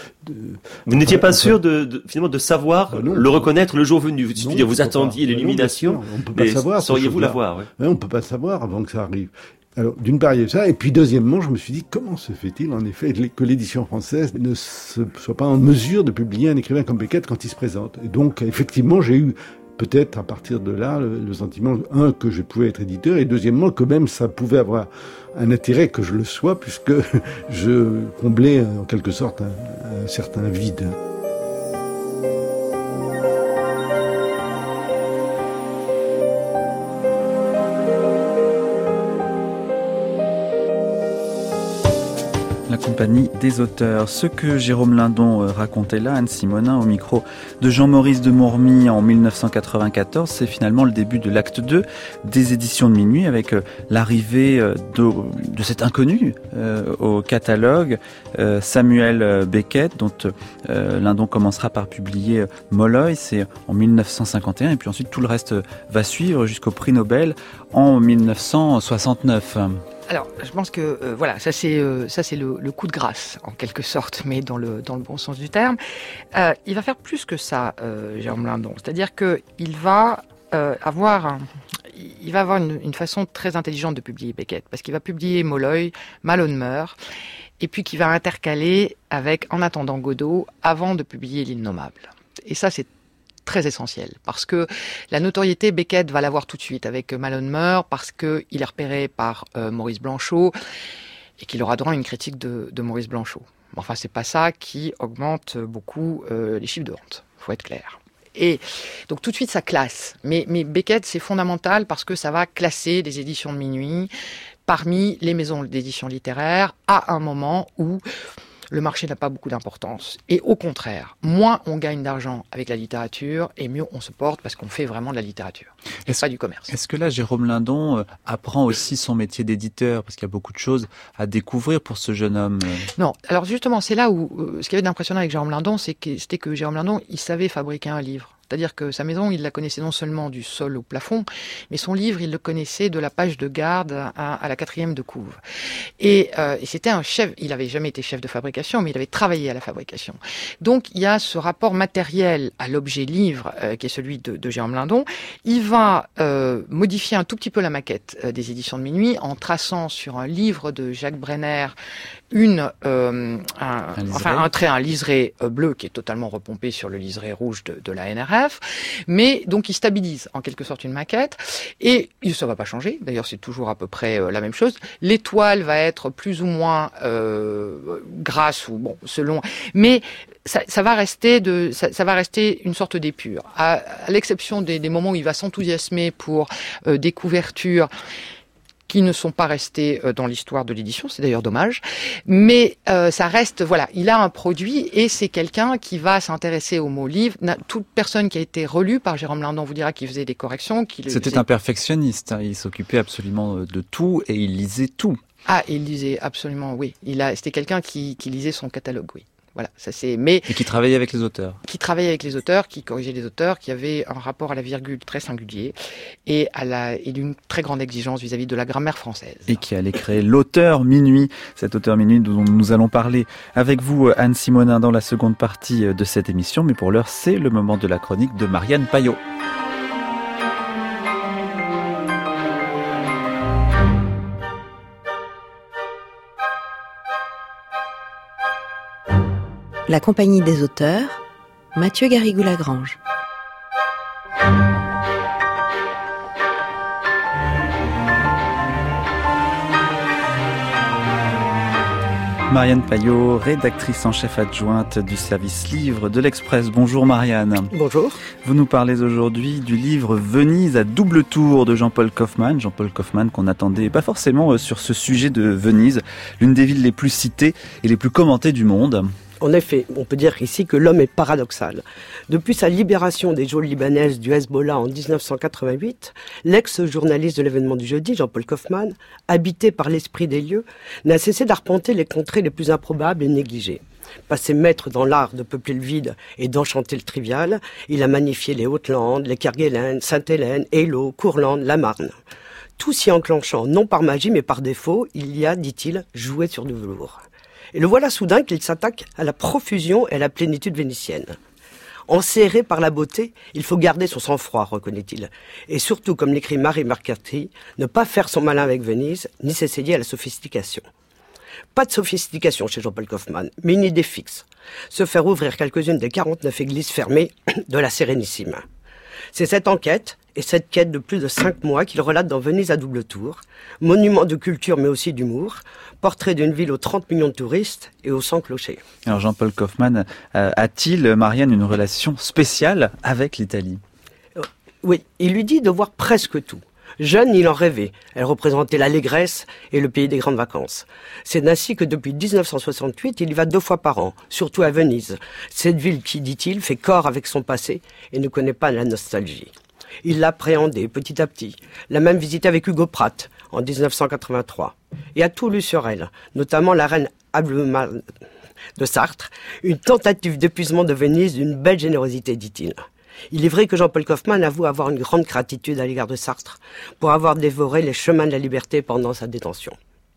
Vous n'étiez pas sûr finalement de savoir le reconnaître le jour venu. Vous attendiez l'illumination. On peut pas savoir. Sauriez-vous l'avoir? On peut pas savoir avant que ça arrive. Alors, d'une part, il y a ça, et puis deuxièmement, je me suis dit, comment se fait-il, en effet, que l'édition française ne soit pas en mesure de publier un écrivain comme Beckett quand il se présente? Et donc, effectivement, j'ai eu peut-être à partir de là le sentiment, que je pouvais être éditeur, et deuxièmement que même ça pouvait avoir un intérêt que je le sois, puisque je comblais en quelque sorte un certain vide. La compagnie des auteurs. Ce que Jérôme Lindon racontait là, Anne Simonin, au micro de Jean-Maurice de Mourmy en 1994, c'est finalement le début de l'acte 2 des éditions de Minuit, avec l'arrivée de cet inconnu au catalogue, Samuel Beckett, dont Lindon commencera par publier Molloy, c'est en 1951, et puis ensuite tout le reste va suivre jusqu'au prix Nobel en 1969. Alors, je pense que voilà, ça c'est le coup de grâce en quelque sorte, mais dans le bon sens du terme. Il va faire plus que ça, Jérôme Lindon. C'est-à-dire que il va avoir une façon très intelligente de publier Beckett, parce qu'il va publier Molloy, Malone meurt, et puis qu'il va intercaler avec En attendant Godot avant de publier L'Innommable. Et ça, c'est très essentiel, parce que la notoriété, Beckett va l'avoir tout de suite avec Malone meurt, parce qu'il est repéré par Maurice Blanchot, et qu'il aura droit à une critique de Maurice Blanchot. Enfin, c'est pas ça qui augmente beaucoup les chiffres de vente, faut être clair. Et donc tout de suite ça classe, mais Beckett c'est fondamental parce que ça va classer les éditions de Minuit parmi les maisons d'édition littéraire à un moment où le marché n'a pas beaucoup d'importance. Et au contraire, moins on gagne d'argent avec la littérature, et mieux on se porte parce qu'on fait vraiment de la littérature. Et pas du commerce. Est-ce que là, Jérôme Lindon apprend aussi son métier d'éditeur? Parce qu'il y a beaucoup de choses à découvrir pour ce jeune homme. Non. Alors justement, c'est là où ce qui avait d'impressionnant avec Jérôme Lindon, c'était que Jérôme Lindon, il savait fabriquer un livre. C'est-à-dire que sa maison, il la connaissait non seulement du sol au plafond, mais son livre, il le connaissait de la page de garde à la 4e de couve. Et c'était un chef, il avait jamais été chef de fabrication, mais il avait travaillé à la fabrication. Donc il y a ce rapport matériel à l'objet livre, qui est celui de Jérôme Lindon. Il va modifier un tout petit peu la maquette des éditions de Minuit en traçant sur un livre de Jacques Brenner un liseré bleu qui est totalement repompé sur le liseré rouge de la NRF, mais donc il stabilise en quelque sorte une maquette, et ça va pas changer, d'ailleurs c'est toujours à peu près la même chose. L'étoile va être plus ou moins grasse, ou bon, selon, mais ça va rester une sorte d'épure, à l'exception des moments où il va s'enthousiasmer pour des couvertures qui ne sont pas restés dans l'histoire de l'édition, c'est d'ailleurs dommage, mais ça reste, voilà, il a un produit, et c'est quelqu'un qui va s'intéresser au mot livre. Toute personne qui a été relue par Jérôme Lindon vous dira qu'il faisait des corrections. C'était un perfectionniste, il s'occupait absolument de tout, et il lisait tout. Ah, il lisait absolument, oui. C'était quelqu'un qui lisait son catalogue, oui. Voilà, ça c'est. Et qui travaillait avec les auteurs. Qui travaillait avec les auteurs, qui corrigeait les auteurs, qui avait un rapport à la virgule très singulier et d'une très grande exigence vis-à-vis de la grammaire française. Et qui allait créer l'auteur Minuit, cet auteur Minuit dont nous allons parler avec vous, Anne Simonin, dans la seconde partie de cette émission. Mais pour l'heure, c'est le moment de la chronique de Marianne Payot. La compagnie des auteurs, Mathieu Garrigou-Lagrange. Marianne Payot, rédactrice en chef adjointe du service livre de l'Express. Bonjour Marianne. Bonjour. Vous nous parlez aujourd'hui du livre Venise à double tour de Jean-Paul Kaufmann. Jean-Paul Kaufmann qu'on n'attendait pas forcément sur ce sujet de Venise, l'une des villes les plus citées et les plus commentées du monde. En effet, on peut dire ici que l'homme est paradoxal. Depuis sa libération des geôles libanaises du Hezbollah en 1988, l'ex-journaliste de l'événement du jeudi, Jean-Paul Kaufmann, habité par l'esprit des lieux, n'a cessé d'arpenter les contrées les plus improbables et négligées. Passé maître dans l'art de peupler le vide et d'enchanter le trivial, il a magnifié les Hautes-Landes, les Kerguelen, Sainte-Hélène, Eylau, Courlande, la Marne. Tout s'y enclenchant, non par magie mais par défaut, il y a, dit-il, joué sur du velours. Et le voilà soudain qu'il s'attaque à la profusion et à la plénitude vénitienne. Enserré par la beauté, il faut garder son sang-froid, reconnaît-il. Et surtout, comme l'écrit Marie McCarthy, ne pas faire son malin avec Venise, ni s'essayer à la sophistication. Pas de sophistication chez Jean-Paul Kaufmann, mais une idée fixe. Se faire ouvrir quelques-unes des 49 églises fermées de la Sérénissime. C'est cette enquête, et cette quête de plus de 5 mois qu'il relate dans Venise à double tour, monument de culture mais aussi d'humour, portrait d'une ville aux 30 millions de touristes et aux 100 clochers. Alors Jean-Paul Kaufmann a-t-il, Marianne, une relation spéciale avec l'Italie ? Oui, il lui dit de voir presque tout. Jeune, il en rêvait. Elle représentait l'allégresse et le pays des grandes vacances. C'est ainsi que depuis 1968, il y va 2 fois par an, surtout à Venise. Cette ville qui, dit-il, fait corps avec son passé et ne connaît pas la nostalgie. Il l'a appréhendée petit à petit. L'a même visité avec Hugo Pratt en 1983. Et a tout lu sur elle, notamment la reine Abdelmal de Sartre, une tentative d'épuisement de Venise d'une belle générosité, dit-il. Il est vrai que Jean-Paul Kaufmann avoue avoir une grande gratitude à l'égard de Sartre pour avoir dévoré les chemins de la liberté pendant sa détention.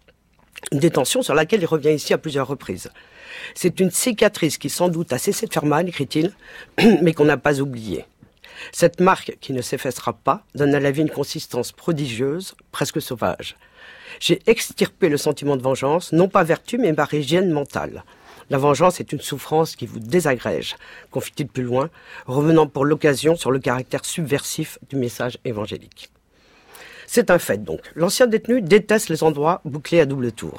Une détention sur laquelle il revient ici à plusieurs reprises. C'est une cicatrice qui sans doute a cessé de faire mal, écrit-il, mais qu'on n'a pas oubliée. Cette marque qui ne s'effacera pas donne à la vie une consistance prodigieuse, presque sauvage. J'ai extirpé le sentiment de vengeance, non pas vertu, mais par hygiène mentale. La vengeance est une souffrance qui vous désagrège, confie-t-il plus loin, revenant pour l'occasion sur le caractère subversif du message évangélique. C'est un fait donc. L'ancien détenu déteste les endroits bouclés à double tour.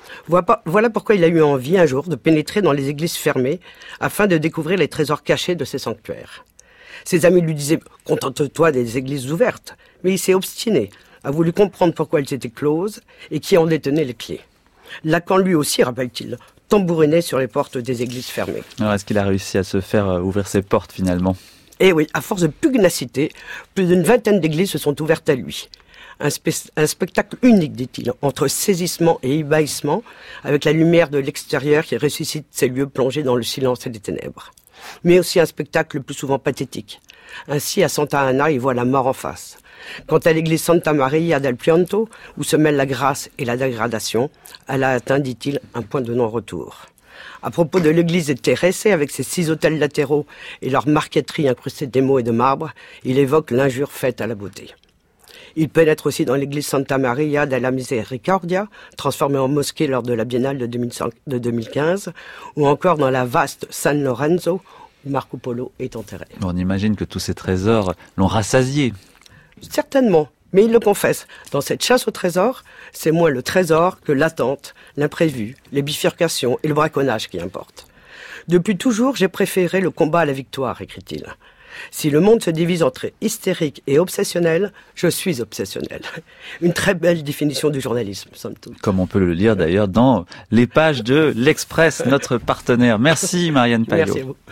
Voilà pourquoi il a eu envie un jour de pénétrer dans les églises fermées afin de découvrir les trésors cachés de ces sanctuaires. Ses amis lui disaient « Contente-toi des églises ouvertes », mais il s'est obstiné, a voulu comprendre pourquoi elles étaient closes et qui en détenait les clés. Lacan lui aussi, rappelle-t-il, tambourinait sur les portes des églises fermées. Alors est-ce qu'il a réussi à se faire ouvrir ses portes finalement ? Eh oui, à force de pugnacité, plus d'une 20aine d'églises se sont ouvertes à lui. Un spectacle unique, dit-il, entre saisissement et ébahissement, avec la lumière de l'extérieur qui ressuscite ces lieux plongés dans le silence et les ténèbres. Mais aussi un spectacle le plus souvent pathétique, Ainsi, à Santa Anna, il voit la mort en face. Quant à l'église Santa Maria del Pianto, où se mêlent la grâce et la dégradation, elle a atteint, dit-il, un point de non-retour. À propos de l'église de Terese, avec ses 6 autels latéraux et leur marqueterie incrustée d'émaux et de marbre, il évoque l'injure faite à la beauté. Il pénètre aussi dans l'église Santa Maria della Misericordia, transformée en mosquée lors de la Biennale de 2015, ou encore dans la vaste San Lorenzo, où Marco Polo est enterré. On imagine que tous ces trésors l'ont rassasié. Certainement, mais il le confesse. Dans cette chasse au trésor, c'est moins le trésor que l'attente, l'imprévu, les bifurcations et le braconnage qui importent. Depuis toujours, j'ai préféré le combat à la victoire, écrit-il. Si le monde se divise entre hystérique et obsessionnel, je suis obsessionnel. Une très belle définition du journalisme, somme toute. Comme on peut le lire d'ailleurs dans les pages de l'Express, notre partenaire. Merci Marianne Paillot. Merci à vous.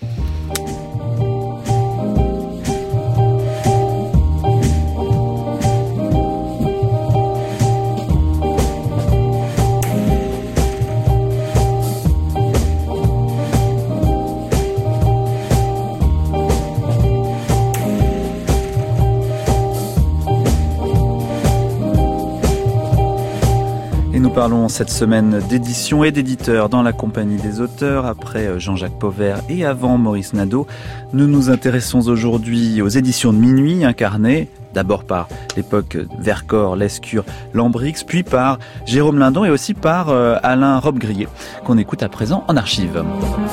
Nous parlons cette semaine d'édition et d'éditeurs dans la compagnie des auteurs. Après Jean-Jacques Pauvert et avant Maurice Nadeau, nous nous intéressons aujourd'hui aux éditions de Minuit, incarnées d'abord par l'époque Vercors, Lescure, Lambrix, puis par Jérôme Lindon et aussi par Alain Robbe-Grillet, qu'on écoute à présent en archive.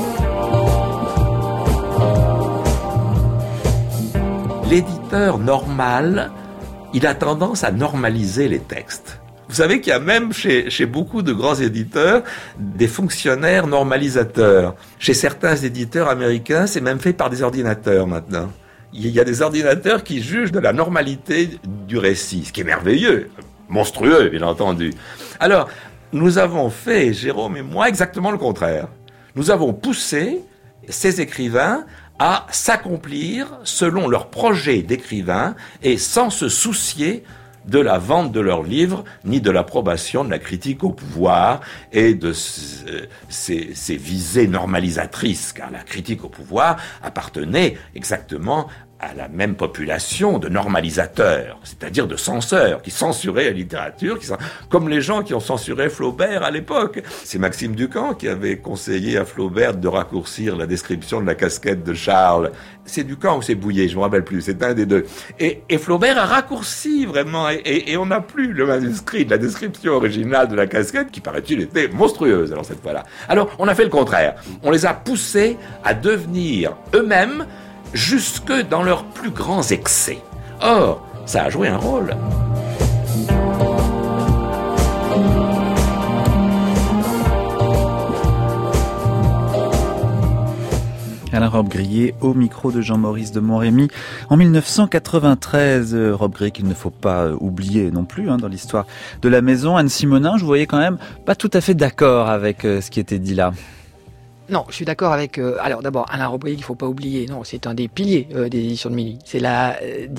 L'éditeur normal, il a tendance à normaliser les textes. Vous savez qu'il y a même chez beaucoup de grands éditeurs des fonctionnaires normalisateurs. Chez certains éditeurs américains, c'est même fait par des ordinateurs maintenant. Il y a des ordinateurs qui jugent de la normalité du récit, ce qui est merveilleux, monstrueux bien entendu. Alors, nous avons fait, Jérôme et moi, exactement le contraire. Nous avons poussé ces écrivains à s'accomplir selon leur projet d'écrivain et sans se soucier de la vente de leurs livres, ni de l'approbation de la critique au pouvoir et de ces visées normalisatrices, car la critique au pouvoir appartenait exactement à la même population de normalisateurs, c'est-à-dire de censeurs, qui censuraient la littérature, comme les gens qui ont censuré Flaubert à l'époque. C'est Maxime Ducamp qui avait conseillé à Flaubert de raccourcir la description de la casquette de Charles. C'est Ducamp ou c'est Bouillet, je me rappelle plus, c'est un des deux. Et Flaubert a raccourci vraiment, et on n'a plus le manuscrit de la description originale de la casquette, qui paraît-il était monstrueuse alors cette fois-là. Alors on a fait le contraire, on les a poussés à devenir eux-mêmes jusque dans leurs plus grands excès. Or, ça a joué un rôle. Alain Robbe-Grillet au micro de Jean-Maurice de Montrémy. En 1993, Robbe-Grillet qu'il ne faut pas oublier non plus dans l'histoire de la maison. Anne Simonin, je vous voyais quand même pas tout à fait d'accord avec ce qui était dit là. Non, je suis d'accord avec... alors d'abord, Alain Robbe-Grillet, qu'il ne faut pas oublier. Non, c'est un des piliers des éditions de Minuit. C'est la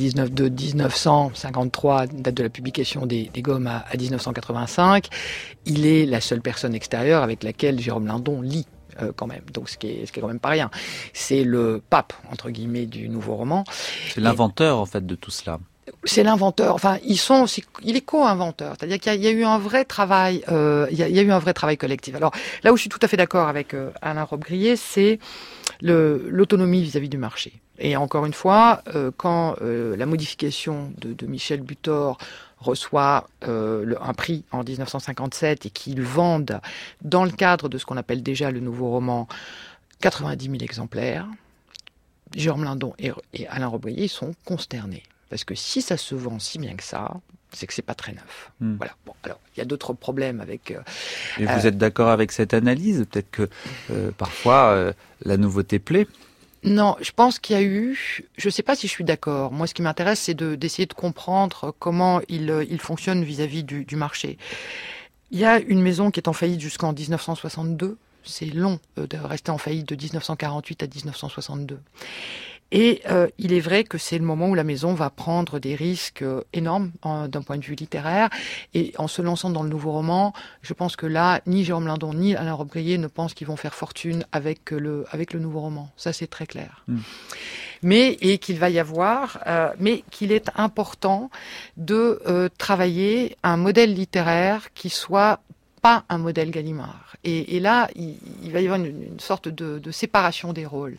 1953, date de la publication des Gommes à 1985. Il est la seule personne extérieure avec laquelle Jérôme Lindon lit quand même. Donc ce qui est quand même pas rien. C'est le pape, entre guillemets, du nouveau roman. C'est l'inventeur, en fait, de tout cela. C'est l'inventeur. Enfin, il est co-inventeur. C'est-à-dire qu'il y a eu un vrai travail. Il y a eu un vrai travail collectif. Alors là où je suis tout à fait d'accord avec Alain Robbe-Grillet, c'est l'autonomie vis-à-vis du marché. Et encore une fois, quand la modification de Michel Butor reçoit un prix en 1957 et qu'ils vendent dans le cadre de ce qu'on appelle déjà le nouveau roman 90 000 exemplaires, Jérôme Lindon et Alain Robbe-Grillet sont consternés. Parce que si ça se vend si bien que ça, c'est que c'est pas très neuf. Voilà. Bon, alors il y a d'autres problèmes avec. Et vous êtes d'accord avec cette analyse ? Peut-être que parfois la nouveauté plaît. Non, je pense qu'il y a eu. Je sais pas si je suis d'accord. Moi, ce qui m'intéresse, c'est d'essayer de comprendre comment il fonctionne vis-à-vis du marché. Il y a une maison qui est en faillite jusqu'en 1962. C'est long de rester en faillite de 1948 à 1962. Et il est vrai que c'est le moment où la maison va prendre des risques énormes d'un point de vue littéraire. Et en se lançant dans le nouveau roman, je pense que là, ni Jérôme Lindon ni Alain Robbe-Grillet ne pensent qu'ils vont faire fortune avec le nouveau roman. Ça, c'est très clair. et qu'il va y avoir, mais qu'il est important de travailler un modèle littéraire qui soit pas un modèle Gallimard. Et là, il va y avoir une sorte de séparation des rôles.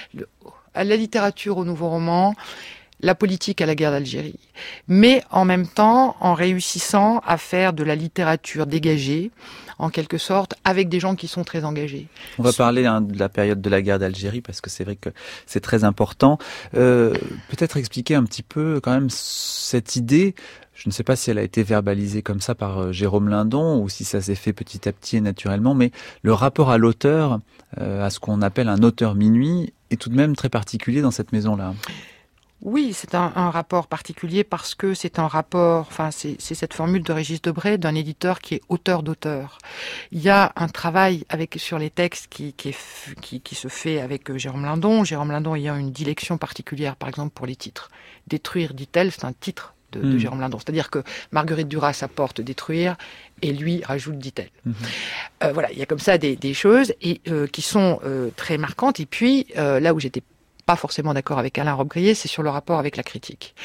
À la littérature, au nouveau roman, la politique à la guerre d'Algérie. Mais en même temps, en réussissant à faire de la littérature dégagée, en quelque sorte, avec des gens qui sont très engagés. On va parler de la période de la guerre d'Algérie, parce que c'est vrai que c'est très important. Peut-être expliquer un petit peu quand même cette idée. Je ne sais pas si elle a été verbalisée comme ça par Jérôme Lindon ou si ça s'est fait petit à petit et naturellement, mais le rapport à l'auteur, à ce qu'on appelle un auteur minuit, est tout de même très particulier dans cette maison-là. Oui, c'est un rapport particulier parce que c'est un rapport, c'est cette formule de Régis Debray d'un éditeur qui est auteur d'auteur. Il y a un travail sur les textes qui se fait avec Jérôme Lindon. Jérôme Lindon ayant une dilection particulière, par exemple, pour les titres. Détruire, dit-elle, c'est un titre de Jérôme Lindon. C'est-à-dire que Marguerite Duras apporte détruire et lui rajoute dit-elle. Voilà, il y a comme ça des choses qui sont très marquantes. Et puis, là où j'étais pas forcément d'accord avec Alain Robbe-Grillet, c'est sur le rapport avec la critique.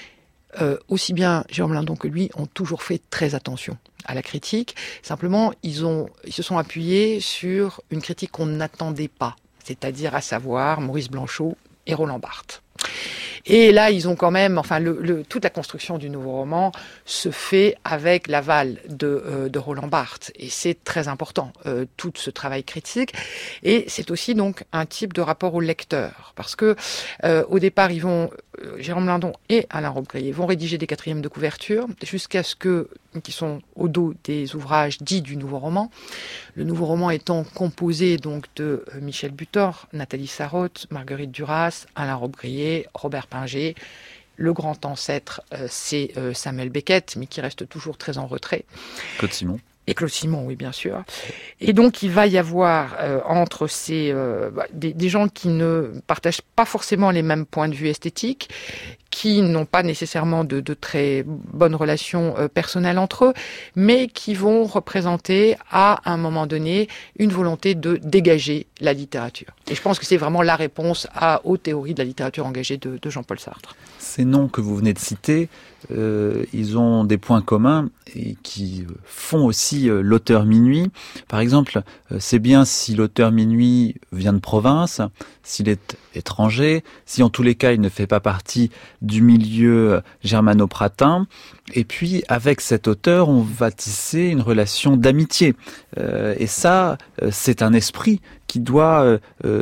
Aussi bien Jérôme Lindon que lui ont toujours fait très attention à la critique. Simplement, ils se sont appuyés sur une critique qu'on n'attendait pas, c'est-à-dire à savoir Maurice Blanchot et Roland Barthes. Et là, ils ont quand même, toute la construction du nouveau roman se fait avec l'aval de Roland Barthes. Et c'est très important, tout ce travail critique. Et c'est aussi donc un type de rapport au lecteur. Parce que, au départ, Jérôme Lindon et Alain Robbe-Grillet vont rédiger des quatrièmes de couverture jusqu'à ce qui sont au dos des ouvrages dits du nouveau roman. Le nouveau roman étant composé donc de Michel Butor, Nathalie Sarraute, Marguerite Duras, Alain Robbe-Grillet, Robert Pinger. Le grand ancêtre, c'est Samuel Beckett, mais qui reste toujours très en retrait. Claude Simon. Et Claude Simon, oui, bien sûr. Et donc, il va y avoir entre des gens qui ne partagent pas forcément les mêmes points de vue esthétiques, qui n'ont pas nécessairement de très bonnes relations personnelles entre eux, mais qui vont représenter à un moment donné une volonté de dégager la littérature. Et je pense que c'est vraiment la réponse aux théories de la littérature engagée de Jean-Paul Sartre. Ces noms que vous venez de citer, ils ont des points communs et qui font aussi l'auteur minuit. Par exemple, c'est bien si l'auteur minuit vient de province, s'il est étranger, si en tous les cas il ne fait pas partie du milieu germano-pratin. Et puis avec cet auteur, on va tisser une relation d'amitié. Et ça, c'est un esprit qui doit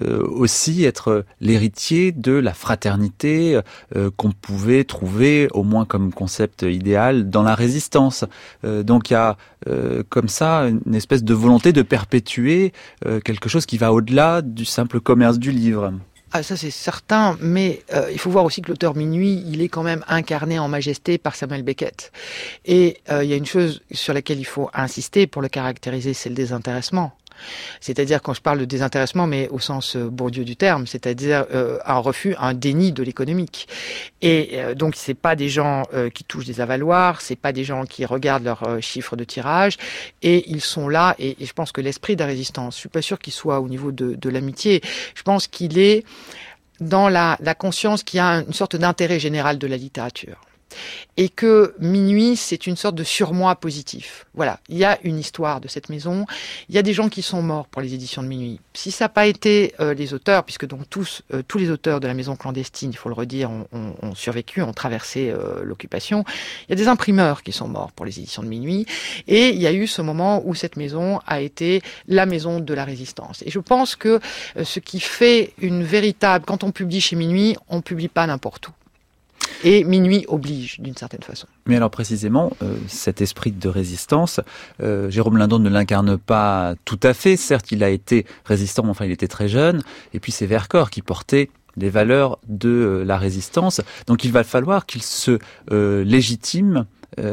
aussi être l'héritier de la fraternité qu'on pouvait trouver, au moins comme concept idéal, dans la Résistance. Donc il y a comme ça une espèce de volonté de perpétuer quelque chose qui va au-delà du simple commerce du livre. Ah, ça c'est certain, mais il faut voir aussi que l'auteur minuit, il est quand même incarné en majesté par Samuel Beckett. Et il y a une chose sur laquelle il faut insister pour le caractériser, c'est le désintéressement. C'est-à-dire, quand je parle de désintéressement, mais au sens Bourdieu du terme, c'est-à-dire un refus, un déni de l'économique. Et donc, c'est pas des gens qui touchent des avaloirs, c'est pas des gens qui regardent leurs chiffres de tirage, et ils sont là, et je pense que l'esprit de la résistance, je suis pas sûr qu'il soit au niveau de l'amitié, je pense qu'il est dans la conscience qu'il y a une sorte d'intérêt général de la littérature. Et que Minuit, c'est une sorte de surmoi positif. Voilà, il y a une histoire de cette maison, il y a des gens qui sont morts pour les éditions de Minuit. Si ça n'a pas été les auteurs, puisque donc tous les auteurs de la maison clandestine, il faut le redire, ont survécu, ont traversé l'occupation, il y a des imprimeurs qui sont morts pour les éditions de Minuit, et il y a eu ce moment où cette maison a été la maison de la résistance. Et je pense que ce qui fait une véritable... Quand on publie chez Minuit, on ne publie pas n'importe où. Et Minuit oblige, d'une certaine façon. Mais alors précisément, cet esprit de résistance, Jérôme Lindon ne l'incarne pas tout à fait. Certes, il a été résistant, mais enfin il était très jeune. Et puis c'est Vercors qui portait les valeurs de la résistance. Donc il va falloir qu'il se légitime.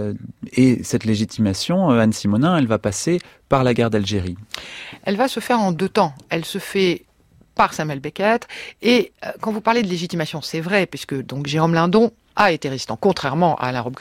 Et cette légitimation, Anne Simonin, elle va passer par la guerre d'Algérie. Elle va se faire en deux temps. Elle se fait par Samuel Beckett. Et quand vous parlez de légitimation, c'est vrai, puisque donc Jérôme Lindon a été résistant, contrairement à Alain Robbe-Grillet,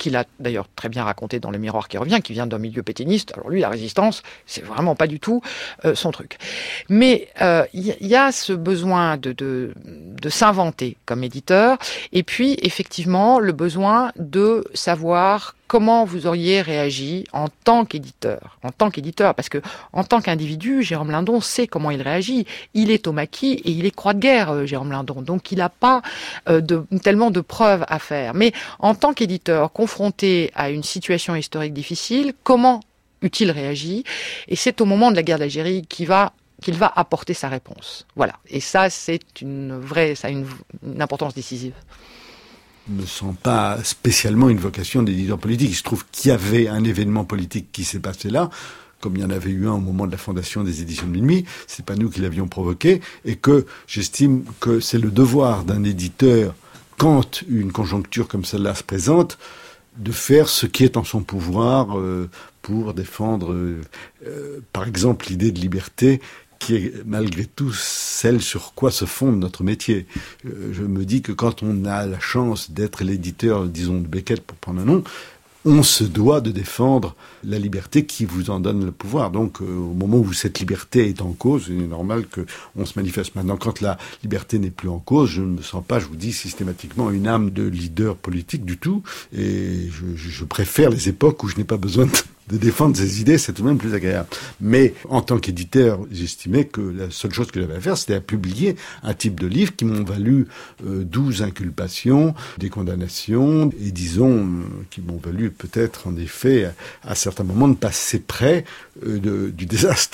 qu'il a d'ailleurs très bien raconté dans Le Miroir qui revient, qui vient d'un milieu pétainiste. Alors lui, la résistance, c'est vraiment pas du tout son truc. Mais il y a ce besoin de s'inventer comme éditeur, et puis effectivement le besoin de savoir comment vous auriez réagi en tant qu'éditeur, parce que en tant qu'individu, Jérôme Lindon sait comment il réagit. Il est au maquis et il est croix de guerre, Jérôme Lindon, donc il n'a pas tellement de preuves à faire. Mais en tant qu'éditeur, confronté à une situation historique difficile, comment eût-il réagi? Et c'est au moment de la guerre d'Algérie qu'il va apporter sa réponse. Voilà. Et ça, ça a une importance décisive. Ne sent pas spécialement une vocation d'éditeur politique. Il se trouve qu'il y avait un événement politique qui s'est passé là, comme il y en avait eu un au moment de la fondation des éditions de Minuit. C'est pas nous qui l'avions provoqué, et que j'estime que c'est le devoir d'un éditeur, quand une conjoncture comme celle-là se présente, de faire ce qui est en son pouvoir pour défendre, par exemple, l'idée de liberté, qui est malgré tout celle sur quoi se fonde notre métier. Je me dis que quand on a la chance d'être l'éditeur, disons, de Beckett, pour prendre un nom, on se doit de défendre la liberté qui vous en donne le pouvoir. Donc, au moment où cette liberté est en cause, il est normal qu'on se manifeste. Maintenant, quand la liberté n'est plus en cause, je ne me sens pas, je vous dis systématiquement, une âme de leader politique du tout. Et je préfère les époques où je n'ai pas besoin de défendre ses idées, c'est tout de même plus agréable. Mais en tant qu'éditeur, j'estimais que la seule chose que j'avais à faire, c'était à publier un type de livre qui m'ont valu 12 inculpations, des condamnations, et disons, qui m'ont valu peut-être en effet, à certains moments, de passer près du désastre.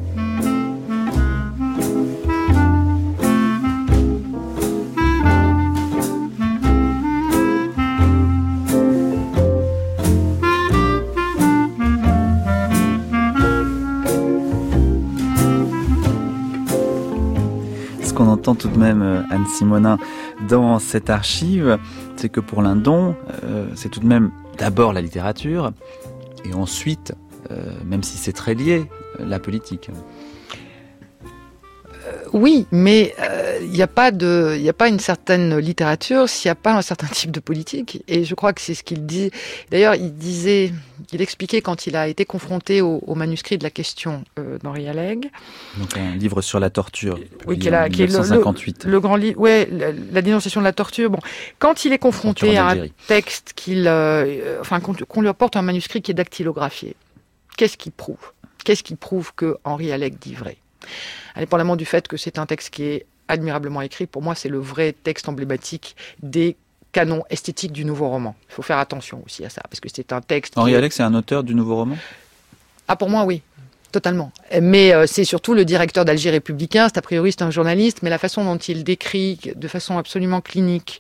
Ce qu'on entend tout de même, Anne Simonin, dans cette archive, c'est que pour Lindon, c'est tout de même d'abord la littérature, et ensuite, même si c'est très lié, la politique. Oui, mais il n'y a pas une certaine littérature s'il n'y a pas un certain type de politique. Et je crois que c'est ce qu'il dit. D'ailleurs, il expliquait quand il a été confronté au manuscrit de la question d'Henri Alleg. Donc un livre sur la torture. Oui, qui est 1958. Le grand livre. Ouais, la dénonciation de la torture. Bon, quand il est confronté à un texte qu'on lui apporte un manuscrit qui est dactylographié, qu'est-ce qu'il prouve? Qu'est-ce qui prouve que Henri Alleg dit vrai? Indépendamment du fait que c'est un texte qui est admirablement écrit, pour moi c'est le vrai texte emblématique des canons esthétiques du nouveau roman. Il faut faire attention aussi à ça, parce que c'est un texte... Henri Alleg, c'est un auteur du nouveau roman? Ah, pour moi, oui. Totalement. Mais c'est surtout le directeur d'Alger républicain, c'est a priori c'est un journaliste, mais la façon dont il décrit de façon absolument clinique,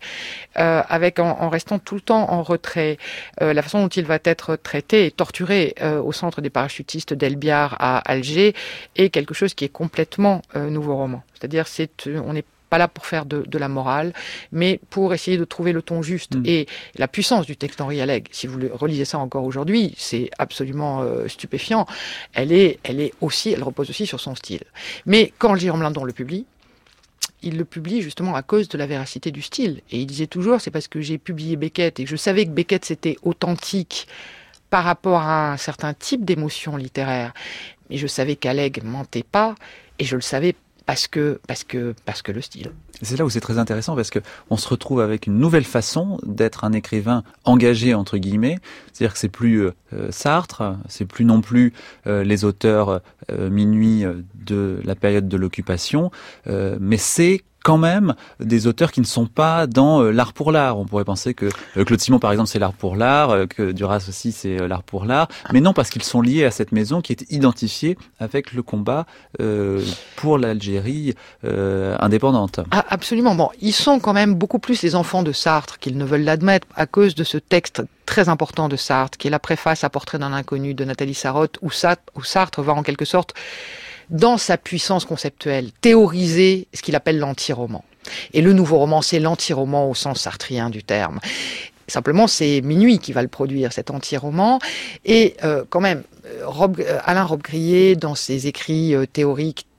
en restant tout le temps en retrait, la façon dont il va être traité et torturé au centre des parachutistes d'El Biar à Alger, est quelque chose qui est complètement nouveau roman. C'est-à-dire on n'est pas là pour faire de la morale, mais pour essayer de trouver le ton juste. Et la puissance du texte d'Henri Alleg, si vous relisez ça encore aujourd'hui, c'est absolument stupéfiant. Elle repose aussi sur son style. Mais quand Jérôme Lindon le publie, il le publie justement à cause de la véracité du style. Et il disait toujours, c'est parce que j'ai publié Beckett et que je savais que Beckett c'était authentique par rapport à un certain type d'émotion littéraire. Mais je savais qu'Alleg mentait pas, et je le savais parce que le style. C'est là où c'est très intéressant, parce que on se retrouve avec une nouvelle façon d'être un écrivain engagé, entre guillemets. C'est-à-dire que c'est plus Sartre, c'est plus non plus les auteurs Minuit de la période de l'occupation, mais c'est quand même des auteurs qui ne sont pas dans l'art pour l'art. On pourrait penser que Claude Simon, par exemple, c'est l'art pour l'art, que Duras aussi, c'est l'art pour l'art. Mais non, parce qu'ils sont liés à cette maison qui est identifiée avec le combat pour l'Algérie indépendante. Ah, absolument. Bon, ils sont quand même beaucoup plus les enfants de Sartre qu'ils ne veulent l'admettre à cause de ce texte très important de Sartre, qui est la préface à Portrait d'un inconnu de Nathalie Sarraute, où Sartre va en quelque sorte, dans sa puissance conceptuelle, théoriser ce qu'il appelle l'anti-roman. Et le nouveau roman, c'est l'anti-roman au sens sartrien du terme. Simplement, c'est Minuit qui va le produire, cet anti-roman. Et quand même, Alain Robbe-Grillet, dans ses écrits théoriques,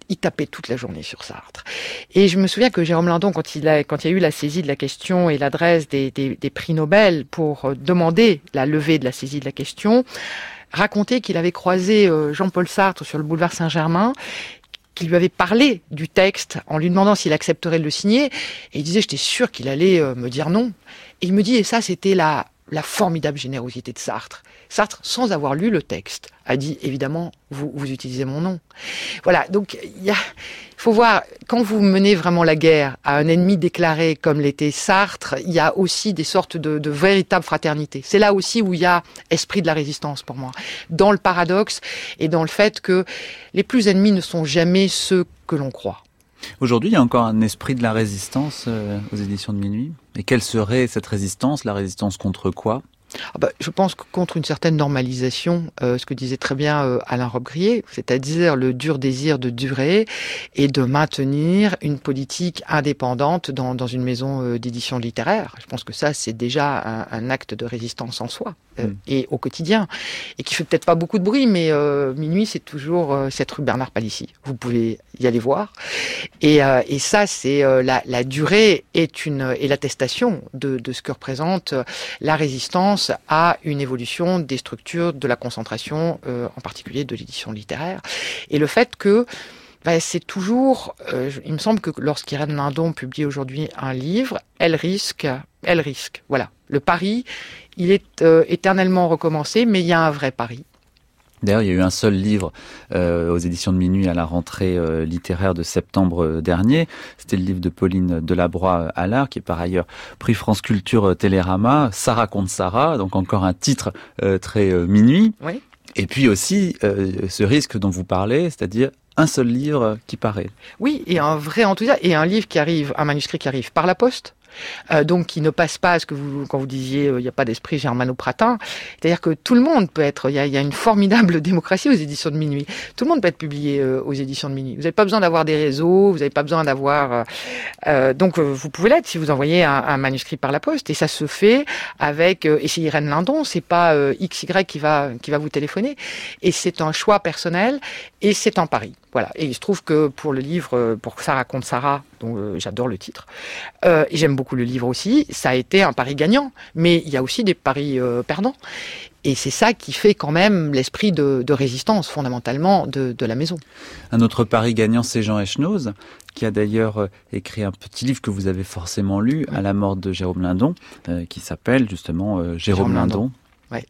il tapait toute la journée sur Sartre. Et je me souviens que Jérôme Lindon, quand il y a eu la saisie de la question et l'adresse des prix Nobel pour demander la levée de la saisie de la question, racontait qu'il avait croisé Jean-Paul Sartre sur le boulevard Saint-Germain, qui lui avait parlé du texte en lui demandant s'il accepterait de le signer. Et il disait, j'étais sûr qu'il allait me dire non. Et il me dit, et ça c'était la formidable générosité de Sartre. Sartre, sans avoir lu le texte, a dit, évidemment, vous utilisez mon nom. Voilà, donc il faut voir, quand vous menez vraiment la guerre à un ennemi déclaré comme l'était Sartre, il y a aussi des sortes de véritable fraternité. C'est là aussi où il y a esprit de la résistance pour moi, dans le paradoxe et dans le fait que les plus ennemis ne sont jamais ceux que l'on croit. Aujourd'hui, il y a encore un esprit de la résistance aux éditions de Minuit. Et quelle serait cette résistance? La résistance contre quoi? Je pense que contre une certaine normalisation, ce que disait très bien Alain Robbe-Grillet, c'est-à-dire le dur désir de durer et de maintenir une politique indépendante dans une maison d'édition littéraire. Je pense que ça, c'est déjà un acte de résistance en soi et au quotidien, et qui fait peut-être pas beaucoup de bruit, mais Minuit, c'est toujours cette rue Bernard Palissy. Vous pouvez y aller voir, et ça, c'est la durée est l'attestation de ce que représente la résistance à une évolution des structures de la concentration, en particulier de l'édition littéraire, et le fait que c'est toujours, il me semble que lorsqu'Irène Lindon publie aujourd'hui un livre, elle risque, voilà. Le pari, il est éternellement recommencé, mais il y a un vrai pari. D'ailleurs, il y a eu un seul livre aux éditions de Minuit à la rentrée littéraire de septembre dernier. C'était le livre de Pauline Delabroix-Allard, qui est par ailleurs prix France Culture Télérama. Ça raconte Sarah, donc encore un titre très Minuit. Oui. Et puis aussi ce risque dont vous parlez, c'est-à-dire un seul livre qui paraît. Oui, et un vrai enthousiasme, et un livre qui arrive, un manuscrit qui arrive par la poste. Donc qui ne passe pas à ce que quand vous disiez il n'y a pas d'esprit germano-pratin, c'est-à-dire que tout le monde peut être, il y a une formidable démocratie aux éditions de Minuit, tout le monde peut être publié aux éditions de Minuit, vous n'avez pas besoin d'avoir des réseaux, vous n'avez pas besoin d'avoir donc vous pouvez l'être si vous envoyez un manuscrit par la poste, et ça se fait avec, et c'est Irène Lindon, c'est pas XY qui va vous téléphoner, et c'est un choix personnel, et c'est un pari. Voilà. Et il se trouve que pour le livre, pour Ça raconte Sarah, dont j'adore le titre, et j'aime beaucoup le livre aussi, ça a été un pari gagnant. Mais il y a aussi des paris perdants. Et c'est ça qui fait quand même l'esprit de résistance, fondamentalement, de la maison. Un autre pari gagnant, c'est Jean Echenoz, qui a d'ailleurs écrit un petit livre que vous avez forcément lu, à la mort de Jérôme Lindon, qui s'appelle justement Jérôme Lindon. Ouais.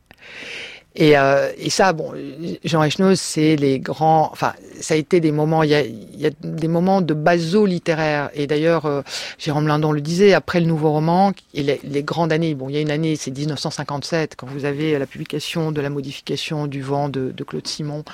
Et ça, bon, Jean Echenoz, c'est les grands, enfin, ça a été des moments, il y a des moments de baso littéraire. Et d'ailleurs, Jérôme Lindon le disait, après le nouveau roman, et les grandes années, bon, il y a une année, c'est 1957, quand vous avez la publication de La modification du vent de Claude Simon.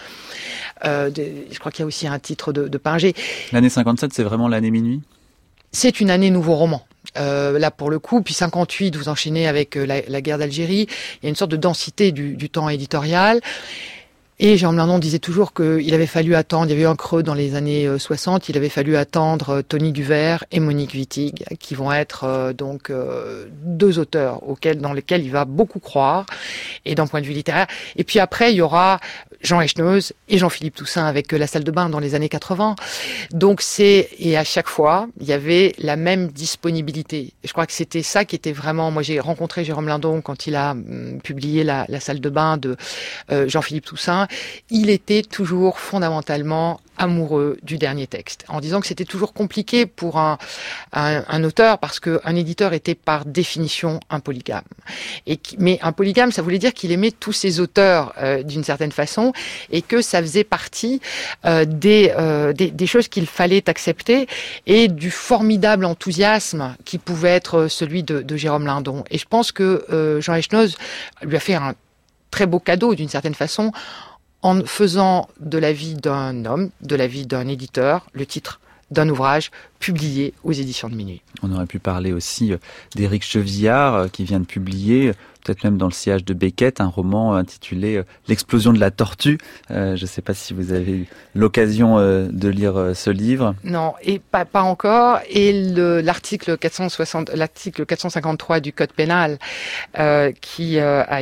Je crois qu'il y a aussi un titre de Pinget. L'année 57, c'est vraiment l'année Minuit? C'est une année nouveau roman. Là pour le coup, puis 58, vous enchaînez avec la guerre d'Algérie, il y a une sorte de densité du temps éditorial. Et Jérôme Lindon disait toujours qu'il avait fallu attendre, il y avait eu un creux dans les années 60, il avait fallu attendre Tony Duvert et Monique Wittig, qui vont être donc deux auteurs dans lesquels il va beaucoup croire, et d'un point de vue littéraire. Et puis après, il y aura Jean Echenoz et Jean-Philippe Toussaint avec La salle de bain dans les années 80. Donc et à chaque fois, il y avait la même disponibilité. Je crois que c'était ça qui était vraiment, moi j'ai rencontré Jérôme Lindon quand il a publié la salle de bain de Jean-Philippe Toussaint. Il était toujours fondamentalement amoureux du dernier texte, en disant que c'était toujours compliqué pour un auteur, parce qu'un éditeur était par définition un polygame. Mais un polygame, ça voulait dire qu'il aimait tous ses auteurs d'une certaine façon, et que ça faisait partie des choses qu'il fallait accepter, et du formidable enthousiasme qui pouvait être celui de Jérôme Lindon. Et je pense que Jean Echenoz lui a fait un très beau cadeau d'une certaine façon, en faisant de la vie d'un homme, de la vie d'un éditeur, le titre d'un ouvrage publié aux éditions de Minuit. On aurait pu parler aussi d'Éric Chevillard, qui vient de publier peut-être même dans le sillage de Beckett, un roman intitulé L'explosion de la tortue. Je ne sais pas si vous avez eu l'occasion de lire ce livre. Non, et pas encore. Et l'article 453 du Code pénal, qui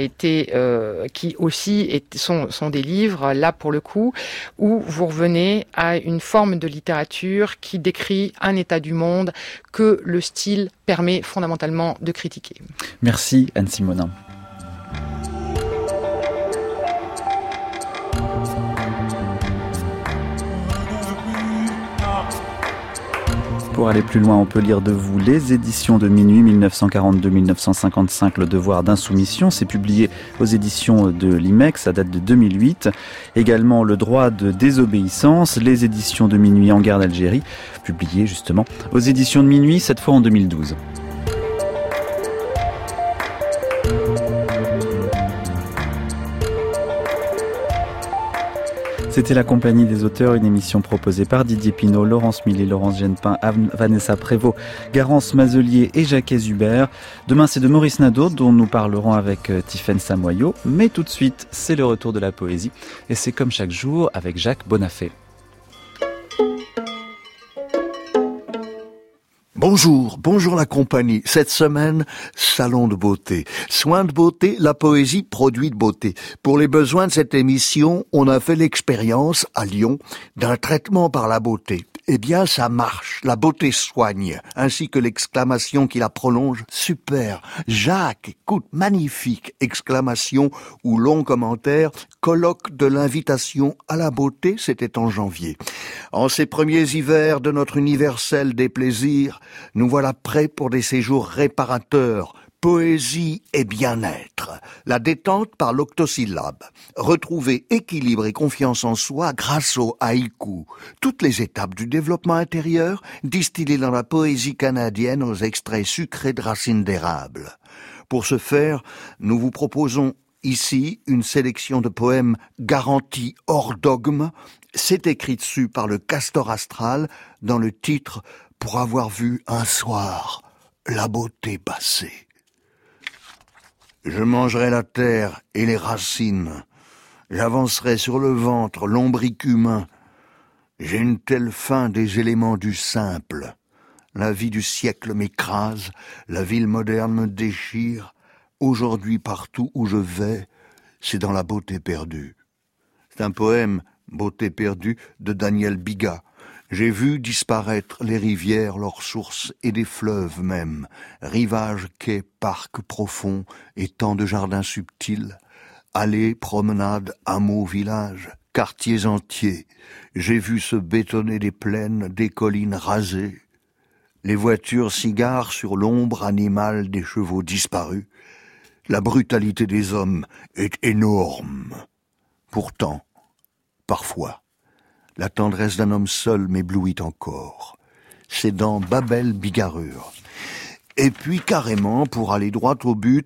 aussi sont des livres, là pour le coup, où vous revenez à une forme de littérature qui décrit un état du monde que le style permet fondamentalement de critiquer. Merci Anne Simonin. Pour aller plus loin, on peut lire de vous les éditions de Minuit 1942-1955, Le devoir d'insoumission. C'est publié aux éditions de l'IMEX, ça date de 2008. Également Le droit de désobéissance, les éditions de Minuit en guerre d'Algérie, publié justement aux éditions de Minuit, cette fois en 2012. C'était La Compagnie des auteurs, une émission proposée par Didier Pinault, Laurence Millet, Laurence Genepin, Vanessa Prévost, Garance Mazelier et Jacques Hubert. Demain, c'est de Maurice Nadeau dont nous parlerons avec Tiffaine Samoyau. Mais tout de suite, c'est le retour de la poésie. Et c'est comme chaque jour avec Jacques Bonafé. Bonjour la compagnie. Cette semaine, salon de beauté. Soin de beauté, la poésie produit de beauté. Pour les besoins de cette émission, on a fait l'expérience, à Lyon, d'un traitement par la beauté. Eh bien, ça marche. La beauté soigne. Ainsi que l'exclamation qui la prolonge. Super. Jacques, écoute, magnifique. Exclamation ou long commentaire. Colloque de l'invitation à la beauté, c'était en janvier. En ces premiers hivers de notre universel des plaisirs, nous voilà prêts pour des séjours réparateurs. Poésie et bien-être. La détente par l'octosyllabe. Retrouver équilibre et confiance en soi grâce au haïku. Toutes les étapes du développement intérieur distillées dans la poésie canadienne aux extraits sucrés de racines d'érable. Pour ce faire, nous vous proposons ici une sélection de poèmes garantis hors dogme. C'est écrit dessus par le Castor Astral dans le titre « Pour avoir vu un soir la beauté passer ». Je mangerai la terre et les racines, j'avancerai sur le ventre lombric humain. J'ai une telle faim des éléments du simple. La vie du siècle m'écrase, la ville moderne me déchire. Aujourd'hui, partout où je vais, c'est dans la beauté perdue. C'est un poème, Beauté perdue, de Daniel Biga. J'ai vu disparaître les rivières, leurs sources et des fleuves même, rivages, quais, parcs profonds et tant de jardins subtils, allées, promenades, hameaux, villages, quartiers entiers. J'ai vu se bétonner des plaines, des collines rasées, les voitures cigares sur l'ombre animale des chevaux disparus. La brutalité des hommes est énorme. Pourtant, parfois, la tendresse d'un homme seul m'éblouit encore. C'est dans Babel Bigarure. Et puis carrément, pour aller droit au but,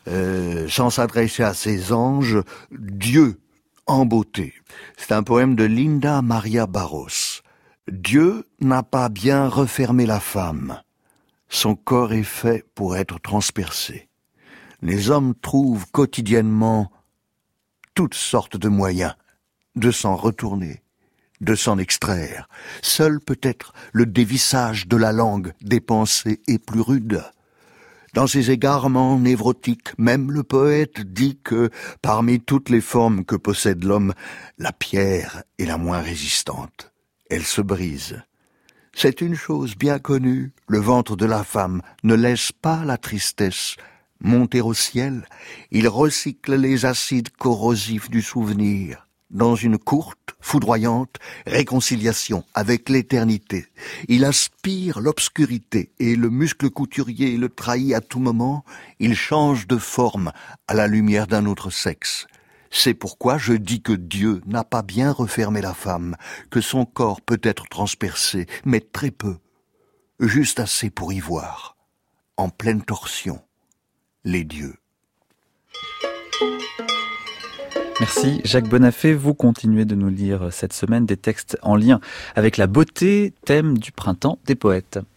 sans s'adresser à ses anges, Dieu en beauté. C'est un poème de Linda Maria Barros. Dieu n'a pas bien refermé la femme. Son corps est fait pour être transpercé. Les hommes trouvent quotidiennement toutes sortes de moyens de s'en retourner, de s'en extraire. Seul peut-être le dévissage de la langue des pensées est plus rude. Dans ses égarements névrotiques, même le poète dit que, parmi toutes les formes que possède l'homme, la pierre est la moins résistante. Elle se brise. C'est une chose bien connue, le ventre de la femme ne laisse pas la tristesse monter au ciel. Il recycle les acides corrosifs du souvenir dans une courte, foudroyante réconciliation avec l'éternité. Il aspire l'obscurité et le muscle couturier le trahit à tout moment. Il change de forme à la lumière d'un autre sexe. C'est pourquoi je dis que Dieu n'a pas bien refermé la femme, que son corps peut être transpercé, mais très peu, juste assez pour y voir, en pleine torsion, les dieux. Merci Jacques Bonafé. Vous continuez de nous lire cette semaine des textes en lien avec la beauté, thème du printemps des poètes.